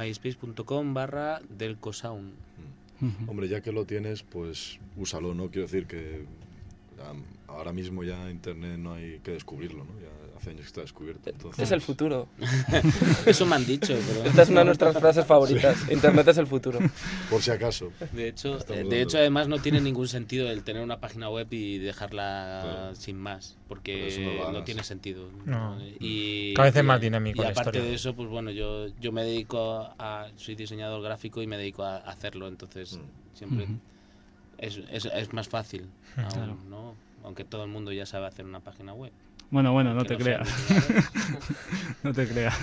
[SPEAKER 4] myspace.com/delcosound.
[SPEAKER 2] Ujú.
[SPEAKER 3] Hombre, ya que lo tienes, pues úsalo, ¿no? Quiero decir que ahora mismo ya Internet no hay que descubrirlo, ¿no? Ya hace años que está descubierto. Entonces,
[SPEAKER 5] Es el futuro.
[SPEAKER 4] Eso me han dicho, pero
[SPEAKER 5] Esta es una de nuestras frases favoritas. Internet es el futuro.
[SPEAKER 3] por si acaso.
[SPEAKER 4] de hecho,
[SPEAKER 3] Estamos
[SPEAKER 4] de
[SPEAKER 3] dando-
[SPEAKER 4] hecho además no tiene ningún sentido el tener una página web y dejarla
[SPEAKER 3] Claro.
[SPEAKER 4] sin más,
[SPEAKER 3] Por
[SPEAKER 4] porque
[SPEAKER 3] eso no lo
[SPEAKER 4] no
[SPEAKER 3] hagas.
[SPEAKER 4] tiene sentido.
[SPEAKER 1] No.
[SPEAKER 4] Y
[SPEAKER 1] Cada vez es
[SPEAKER 4] y-
[SPEAKER 1] más dinámico
[SPEAKER 4] Y
[SPEAKER 1] la
[SPEAKER 4] aparte
[SPEAKER 1] historia.
[SPEAKER 4] de eso, pues bueno, yo me dedico soy diseñador gráfico y me dedico a hacerlo, entonces siempre
[SPEAKER 2] Ujú.
[SPEAKER 4] es más fácil, aún,
[SPEAKER 2] Claro.
[SPEAKER 4] ¿no? Aunque todo el mundo ya sabe hacer una página web.
[SPEAKER 2] Bueno, no
[SPEAKER 4] Que
[SPEAKER 2] te
[SPEAKER 4] sea
[SPEAKER 2] creas,
[SPEAKER 4] diseñador,
[SPEAKER 2] no te creas.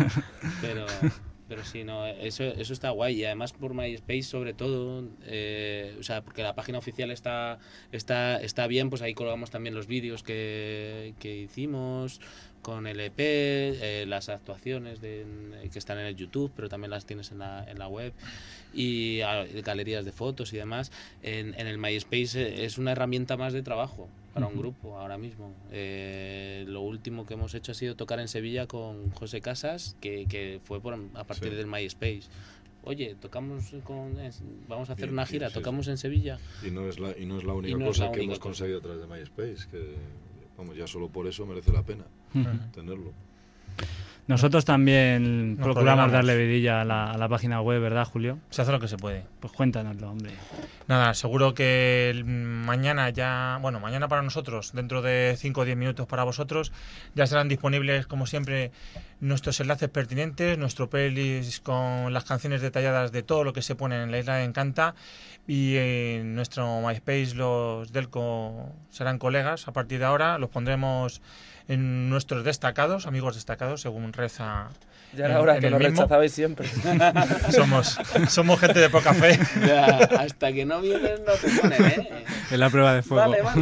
[SPEAKER 4] pero sí, no, eso está guay. Y además por MySpace sobre todo, o sea, porque la página oficial está bien, pues ahí colgamos también los vídeos que hicimos con el EP, las actuaciones que están en el YouTube, pero también las tienes en la web, y galerías de fotos y demás. En el MySpace es una herramienta más de trabajo para un grupo ahora mismo. Lo último que hemos hecho ha sido tocar en Sevilla con José Casas, que fue a partir
[SPEAKER 3] Sí.
[SPEAKER 4] del MySpace. Oye, vamos a hacer una gira,
[SPEAKER 3] Sí,
[SPEAKER 4] tocamos
[SPEAKER 3] sí.
[SPEAKER 4] en Sevilla.
[SPEAKER 3] Y no es la única
[SPEAKER 4] no es
[SPEAKER 3] cosa
[SPEAKER 4] la
[SPEAKER 3] que
[SPEAKER 4] única
[SPEAKER 3] hemos
[SPEAKER 4] cosa.
[SPEAKER 3] conseguido a través de MySpace, que vamos, ya solo por eso merece la pena tenerlo.
[SPEAKER 2] Nosotros también
[SPEAKER 1] Nos
[SPEAKER 2] procuramos
[SPEAKER 1] programamos.
[SPEAKER 2] darle vidilla a la página web, ¿verdad, Julio?
[SPEAKER 1] Se hace lo que se puede.
[SPEAKER 2] Pues cuéntanoslo, hombre.
[SPEAKER 1] Nada, seguro que mañana para nosotros, dentro de 5 o 10 minutos para vosotros, ya serán disponibles, como siempre, nuestros enlaces pertinentes, nuestro playlist con las canciones detalladas de todo lo que se pone en La Isla Encanta, y en nuestro MySpace los Delco serán colegas. A partir de ahora los pondremos en nuestros destacados, amigos destacados, según reza.
[SPEAKER 5] Ya era hora que
[SPEAKER 1] el
[SPEAKER 5] nos
[SPEAKER 1] mismo.
[SPEAKER 5] rechazabais siempre.
[SPEAKER 1] Somos gente de poca fe.
[SPEAKER 4] Ya, hasta que no vienes no te ponen, ¿eh?
[SPEAKER 2] Es la prueba de fuego.
[SPEAKER 4] Vale.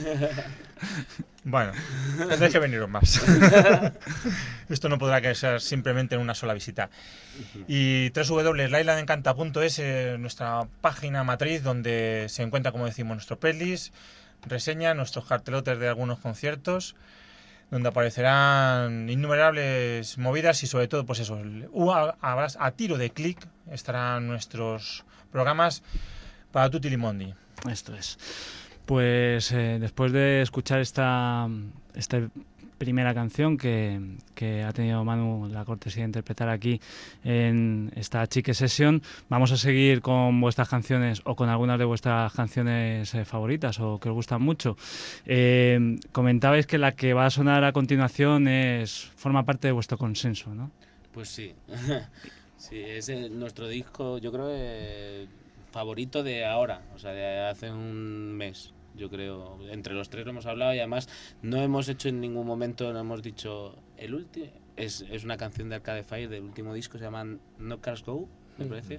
[SPEAKER 1] Bueno, tendréis que veniros más. Esto no podrá que ser simplemente en una sola visita. Y www.lailadencanta.es es nuestra página matriz, donde se encuentra, como decimos, nuestro playlist, reseña, nuestros cartelotes de algunos conciertos, donde aparecerán innumerables movidas y sobre todo, pues eso, a tiro de clic estarán nuestros programas para Tutti Limondi.
[SPEAKER 2] Esto es. Pues después de escuchar esta primera canción que ha tenido Manu la cortesía de interpretar aquí en esta Chique Session, vamos a seguir con vuestras canciones o con algunas de vuestras canciones favoritas o que os gustan mucho. Comentabais que la que va a sonar a continuación forma parte de vuestro consenso, ¿no?
[SPEAKER 4] Pues sí. Sí, es nuestro disco, yo creo, favorito de ahora, o sea, de hace un mes. Yo creo, entre los tres lo hemos hablado, y además no hemos hecho en ningún momento, no hemos dicho el último. Es una canción de Arcade Fire del último disco, se llama No Cars Go, me parece.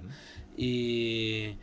[SPEAKER 4] Y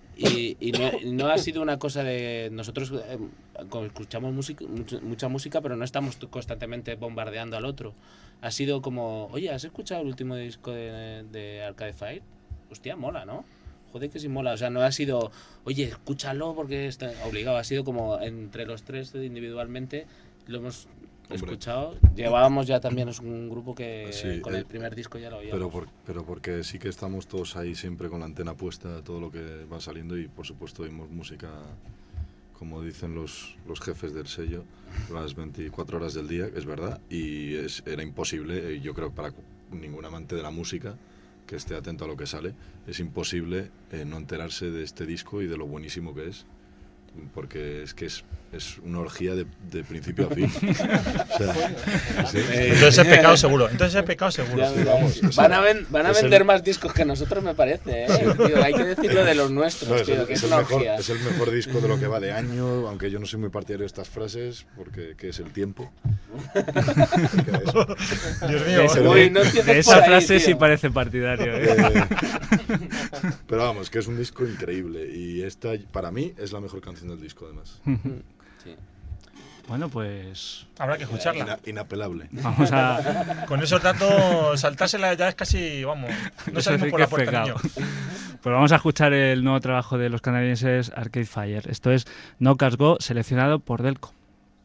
[SPEAKER 4] no ha sido una cosa de nosotros escuchamos mucha música, pero no estamos constantemente bombardeando al otro. Ha sido como, oye, ¿has escuchado el último disco de Arcade Fire? Hostia, mola, ¿no? Joder, que sí mola. O sea, no ha sido, oye, escúchalo porque está obligado. Ha sido como entre los tres individualmente lo hemos escuchado. Llevábamos ya también, es un grupo que
[SPEAKER 3] sí,
[SPEAKER 4] con el primer disco ya lo oíamos.
[SPEAKER 3] Pero porque sí que estamos todos ahí siempre con la antena puesta a todo lo que va saliendo y por supuesto oímos música, como dicen los jefes del sello, las 24 horas del día, es verdad, y era imposible, yo creo que para ningún amante de la música que esté atento a lo que sale, es imposible no enterarse de este disco y de lo buenísimo que es, porque es que es una orgía de principio a fin. O sea, ¿sí?
[SPEAKER 1] Entonces es pecado seguro.
[SPEAKER 4] Van a vender más discos que nosotros, me parece, tío, hay que decirlo de los nuestros,
[SPEAKER 3] no,
[SPEAKER 4] tío, que es una orgía.
[SPEAKER 3] Es el mejor disco de lo que va de año, aunque yo no soy muy partidario de estas frases, porque ¿qué es el tiempo?
[SPEAKER 1] Dios mío,
[SPEAKER 2] de esa frase sí parece partidario.
[SPEAKER 3] Pero vamos, que es un disco increíble y esta para mí es la mejor canción del disco, además.
[SPEAKER 4] Sí.
[SPEAKER 2] Bueno, pues
[SPEAKER 1] habrá que escucharla.
[SPEAKER 3] Inapelable.
[SPEAKER 2] Vamos a...
[SPEAKER 1] Con esos datos, saltársela ya es casi, vamos, no salimos por la puerta, niño.
[SPEAKER 2] Pues vamos a escuchar el nuevo trabajo de los canadienses Arcade Fire. Esto es No Cars Go, seleccionado por Delco.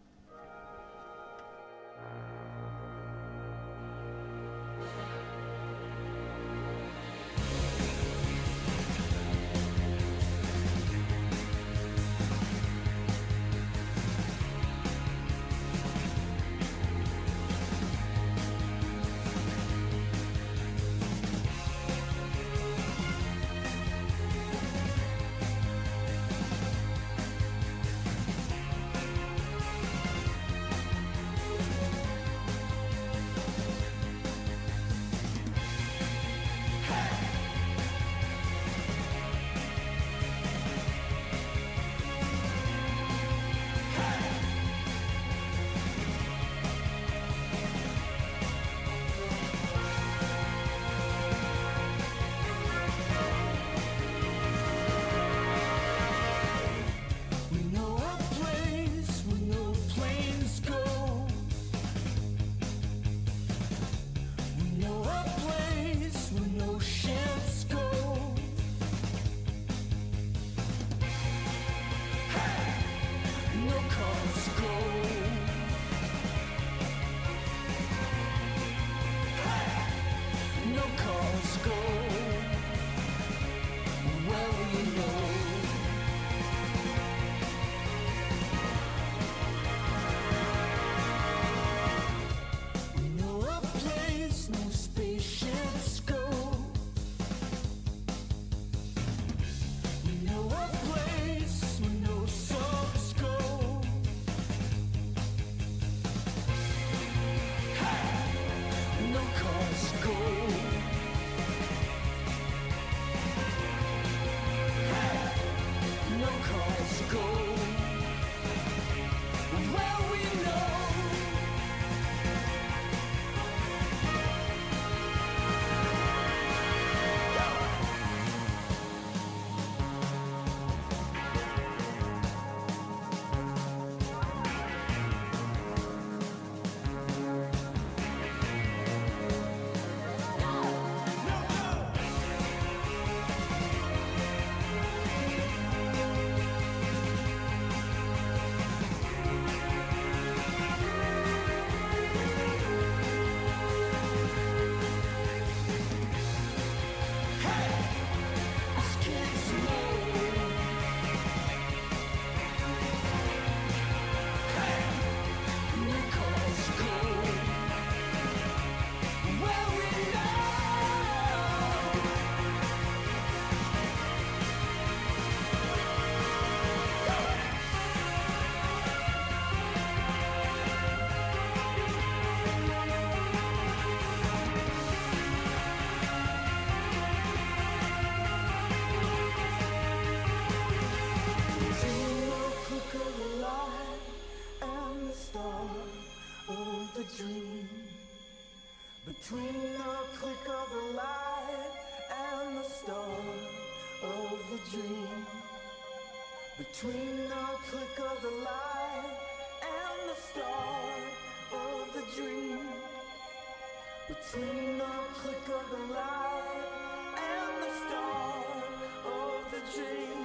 [SPEAKER 6] Between the click of the light and the start of the dream. Between the click of the light and the start of the dream. Between the click of the light and the start of the dream.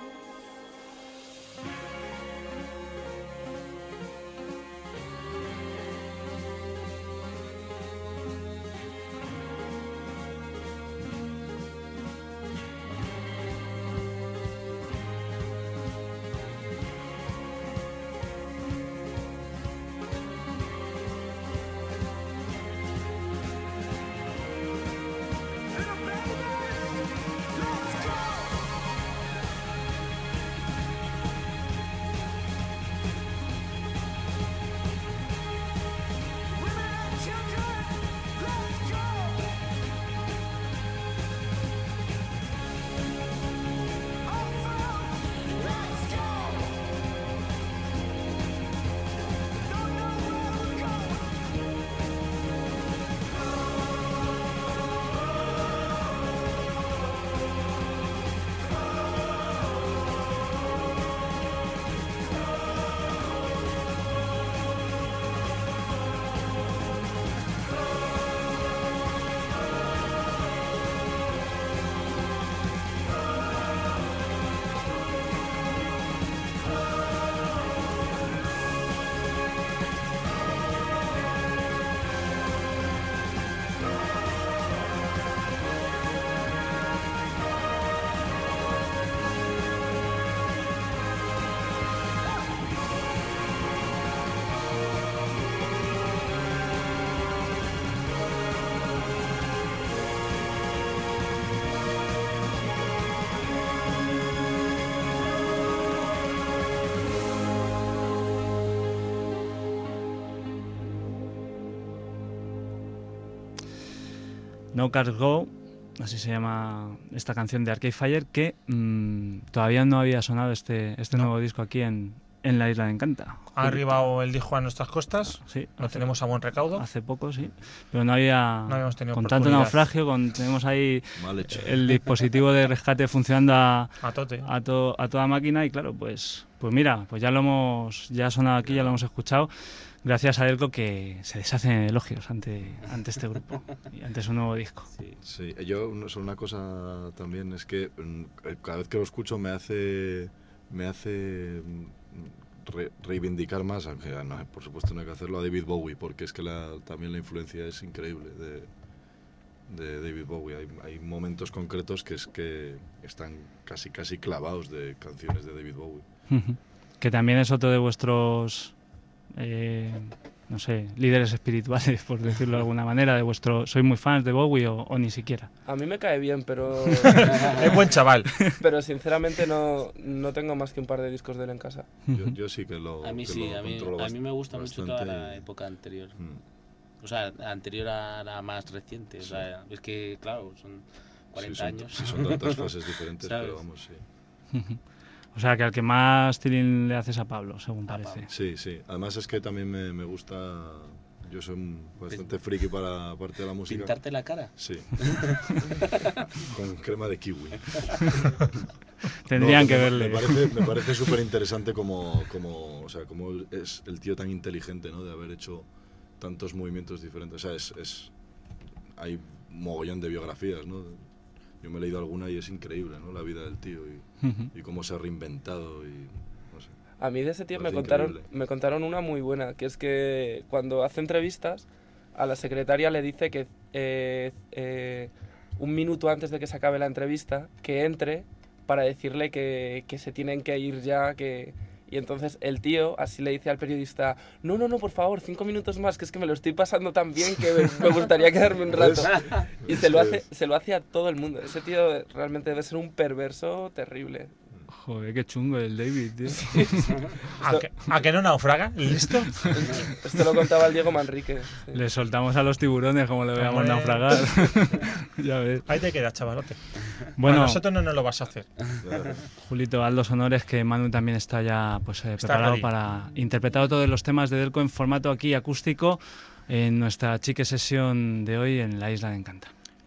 [SPEAKER 2] No Cars Go, así se llama esta canción de Arcade Fire, que todavía no había sonado este nuevo disco aquí en la Isla de Encanta.
[SPEAKER 1] Ha arribado el disco a nuestras costas,
[SPEAKER 2] sí,
[SPEAKER 1] lo tenemos a buen recaudo.
[SPEAKER 2] Hace poco, sí, pero no habíamos
[SPEAKER 1] tenido
[SPEAKER 2] con tanto naufragio, tenemos ahí el dispositivo de rescate funcionando a toda máquina y claro, pues mira, pues ya ha sonado aquí, ya lo hemos escuchado. Gracias a Delco, que se deshacen elogios ante este grupo y ante su nuevo disco.
[SPEAKER 3] Sí, yo solo una cosa también es que cada vez que lo escucho me hace reivindicar más, aunque no, por supuesto no hay que hacerlo, a David Bowie, porque es que también la influencia es increíble de David Bowie. Hay momentos concretos que están casi clavados de canciones de David Bowie.
[SPEAKER 2] Que también es otro de vuestros no sé, líderes espirituales, por decirlo de alguna manera, de vuestro... ¿Sois muy fans de Bowie o ni siquiera?
[SPEAKER 5] A mí me cae bien, pero...
[SPEAKER 1] Es buen chaval.
[SPEAKER 5] Pero sinceramente no tengo más que un par de discos de él en casa.
[SPEAKER 3] Yo sí que lo...
[SPEAKER 4] A mí sí, a mí me gusta mucho toda la época anterior. O sea, anterior a la más reciente. O sea, es que, claro, son 40 años.
[SPEAKER 3] Sí, son tantas fases diferentes, pero vamos, sí.
[SPEAKER 2] O sea, que al que más tilín le haces a Pablo, según parece.
[SPEAKER 3] Sí. Además es que también me gusta... Yo soy bastante friki para la parte de la música.
[SPEAKER 4] ¿Pintarte la cara?
[SPEAKER 3] Sí. Con crema de kiwi.
[SPEAKER 2] Tendrían que verle.
[SPEAKER 3] Me parece súper interesante como es el tío tan inteligente, ¿no? De haber hecho tantos movimientos diferentes. O sea, hay mogollón de biografías, ¿no? Yo me he leído alguna y es increíble, ¿no? La vida del tío y cómo se ha reinventado y no sé.
[SPEAKER 5] A mí de ese tío me contaron una muy buena, que es que cuando hace entrevistas a la secretaria le dice que un minuto antes de que se acabe la entrevista que entre para decirle que se tienen que ir ya, y entonces el tío así le dice al periodista: no, por favor, 5 minutos más, que es que me lo estoy pasando tan bien que me gustaría quedarme un rato. Y se lo hace a todo el mundo. Ese tío realmente debe ser un perverso terrible.
[SPEAKER 2] Joder, qué chungo el David, tío.
[SPEAKER 1] ¿A que no naufraga? ¿Listo?
[SPEAKER 5] Esto lo contaba el Diego Manrique. Sí.
[SPEAKER 2] Le soltamos a los tiburones como le veamos naufragar. Ya ves.
[SPEAKER 1] Ahí te quedas, chavalote.
[SPEAKER 2] Bueno,
[SPEAKER 1] a nosotros no nos lo vas a hacer.
[SPEAKER 2] Julito, haz los honores, que Manu también está ya preparado para interpretar todos los temas de Delco en formato aquí acústico en nuestra chique sesión de hoy en la Isla de Encanta.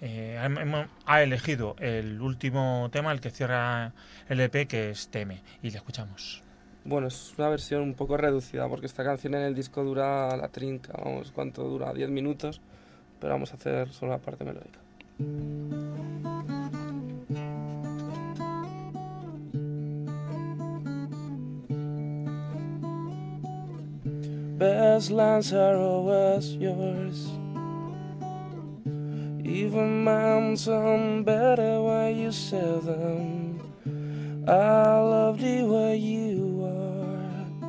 [SPEAKER 1] Ha elegido el último tema, el que cierra el EP, que es Teme, y le escuchamos.
[SPEAKER 5] Bueno, es una versión un poco reducida, porque esta canción en el disco dura la trinca, vamos, ¿cuánto dura? 10 minutos, pero vamos a hacer solo la parte melódica. Best lines are always yours. Even mine sound better when you say them. I love the way you are.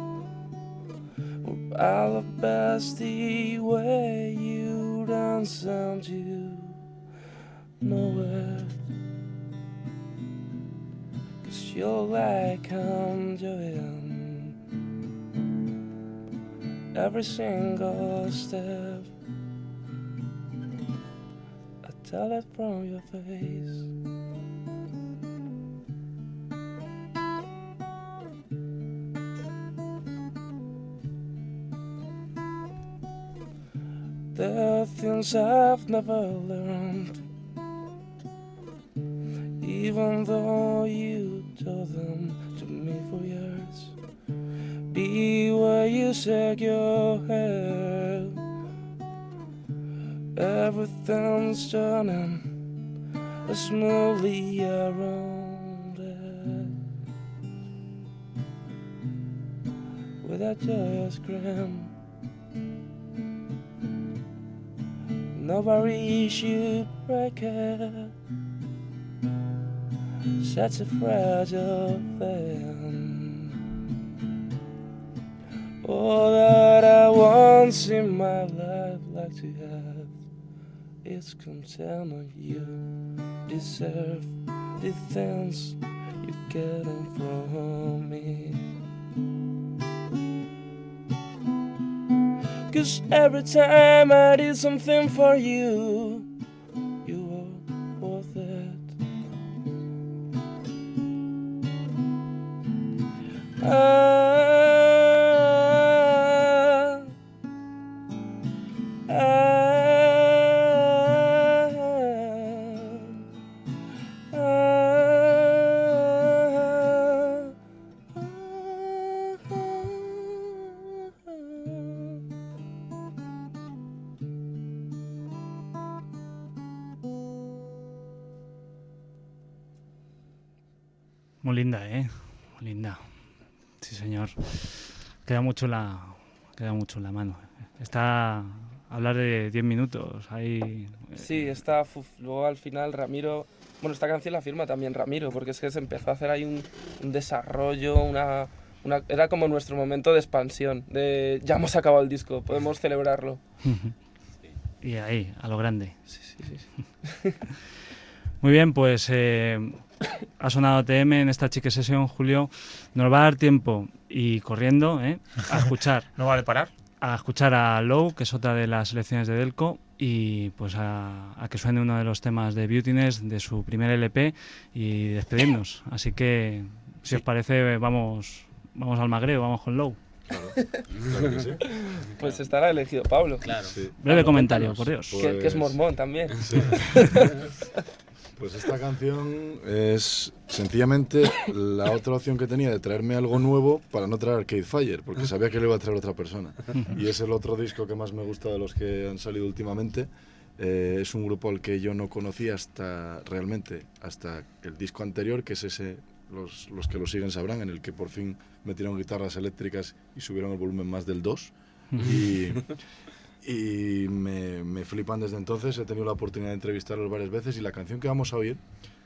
[SPEAKER 5] I love best the way you dance and you know it. 'Cause you're like I'm enjoying every single step. Tell it from your face. There are things I've never learned, even though you told them to me for years. Be where you shake your head. Everything's turning smoothly around it. With a joyous scream, nobody should break it. Such a fragile thing. All that I once in my life like to have. It's contentment. You deserve the things you're getting from me. 'Cause every time I did something for you, you
[SPEAKER 2] Muy linda, ¿eh? Muy linda. Sí, señor. Queda mucho en la mano. Está a hablar de 10 minutos. Ahí...
[SPEAKER 5] Sí, luego al final Ramiro... Bueno, esta canción la firma también Ramiro, porque es que se empezó a hacer ahí un desarrollo, era como nuestro momento de expansión, de ya hemos acabado el disco, podemos celebrarlo.
[SPEAKER 2] Y ahí, a lo grande.
[SPEAKER 5] Sí.
[SPEAKER 2] Muy bien, pues ha sonado TM en esta Chique Session, Julio. Nos va a dar tiempo, y corriendo, a escuchar.
[SPEAKER 1] ¿No vale parar?
[SPEAKER 2] A escuchar a Low, que es otra de las selecciones de Delco, y pues a que suene uno de los temas de Beautiness de su primer LP y despedirnos. Así que, si os parece, vamos al magreo, vamos con Low.
[SPEAKER 3] Claro que sí.
[SPEAKER 5] Pues estará elegido Pablo.
[SPEAKER 4] Claro.
[SPEAKER 3] Sí.
[SPEAKER 2] Breve comentario, por Dios.
[SPEAKER 3] Pues...
[SPEAKER 5] Que es mormón también.
[SPEAKER 3] Sí. Pues esta canción es sencillamente la otra opción que tenía de traerme algo nuevo para no traer Arcade Fire, porque sabía que le iba a traer otra persona. Y es el otro disco que más me gusta de los que han salido últimamente. Es un grupo al que yo no conocía hasta el disco anterior, que es ese, los que lo siguen sabrán, en el que por fin metieron guitarras eléctricas y subieron el volumen más del 2. Y me flipan desde entonces. He tenido la oportunidad de entrevistarlos varias veces, y la canción que vamos a oír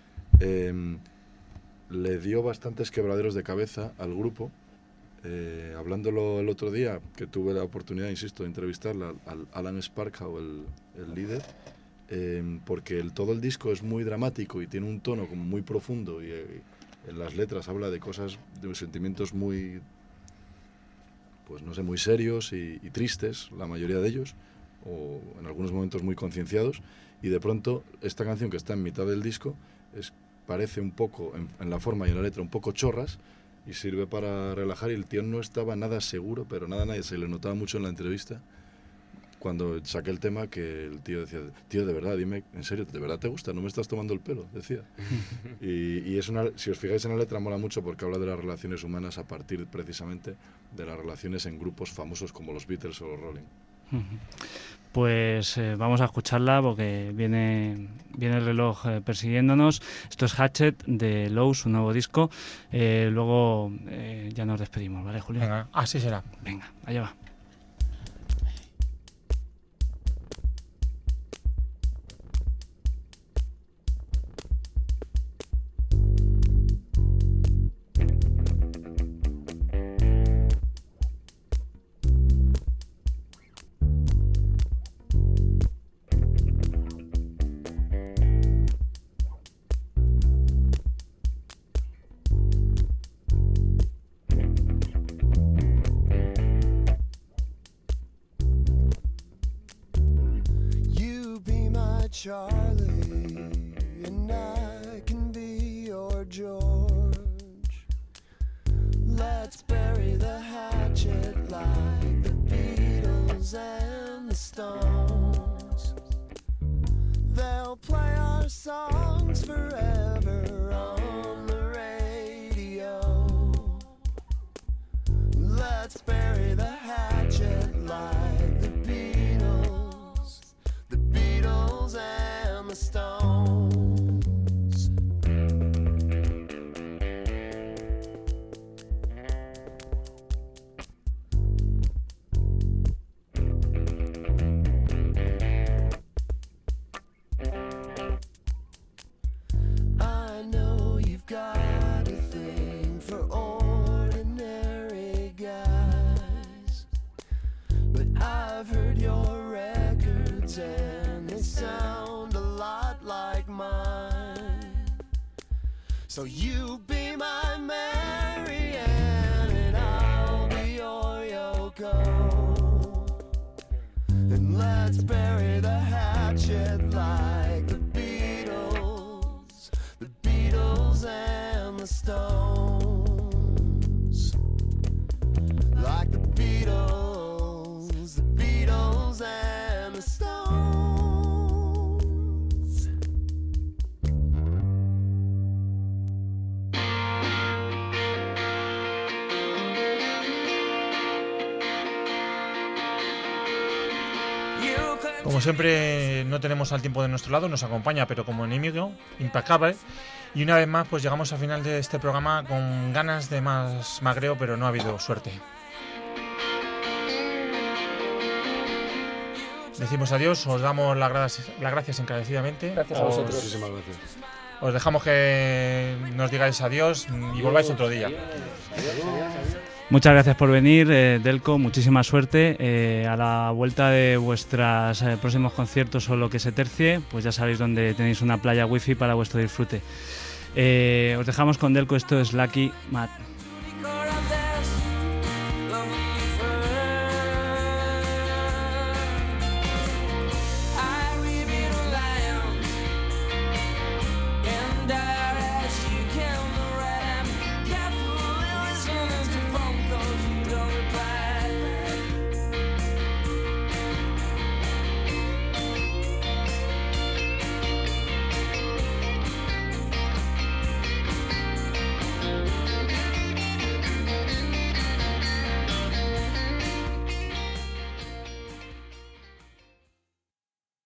[SPEAKER 3] le dio bastantes quebraderos de cabeza al grupo. Hablándolo el otro día, que tuve la oportunidad, insisto, de entrevistarla, al Alan Sparkhow, el líder, porque todo el disco es muy dramático y tiene un tono como muy profundo, y en las letras habla de cosas, de sentimientos muy... pues no sé, muy serios y tristes, la mayoría de ellos, o en algunos momentos muy concienciados, y de pronto esta canción, que está en mitad del disco, parece un poco, en la forma y en la letra, un poco chorras, y sirve para relajar, y el tío no estaba nada seguro, pero nada, se le notaba mucho en la entrevista, cuando saqué el tema, que el tío decía, tío, de verdad, dime, en serio, ¿de verdad te gusta? ¿No me estás tomando el pelo? Decía. Y es si os fijáis en la letra, mola mucho, porque habla de las relaciones humanas a partir precisamente de las relaciones en grupos famosos como los Beatles o los Rolling.
[SPEAKER 2] Pues vamos a escucharla, porque viene el reloj persiguiéndonos. Esto es Hatchet de Low, su nuevo disco. Luego ya nos despedimos, ¿vale, Julio?
[SPEAKER 1] Venga, así será.
[SPEAKER 2] Venga, allá va.
[SPEAKER 6] Charlie, and I can be your George. Let's bury the hatchet like the Beatles and the Stones. They'll play our songs forever on the radio. Let's bury the hatchet like the Beatles and the Stones. I know you've got a thing for ordinary guys, but I've heard your records and they sound a lot like mine. So you be my Marianne and I'll be your Yoko, and let's bury the hatchet like the Beatles and the Stones.
[SPEAKER 1] Como siempre, no tenemos al tiempo de nuestro lado, nos acompaña, pero como enemigo, impecable. Y una vez más, pues llegamos al final de este programa con ganas de más magreo, pero no ha habido suerte. Decimos adiós, os damos las gracias encarecidamente.
[SPEAKER 5] Gracias a vosotros.
[SPEAKER 3] Muchísimas gracias.
[SPEAKER 1] Os dejamos que nos digáis adiós y volváis otro día.
[SPEAKER 2] Muchas gracias por venir, Delco, muchísima suerte. A la vuelta de vuestros próximos conciertos o lo que se tercie, pues ya sabéis dónde tenéis una playa wifi para vuestro disfrute. Os dejamos con Delco, esto es Lucky Matt.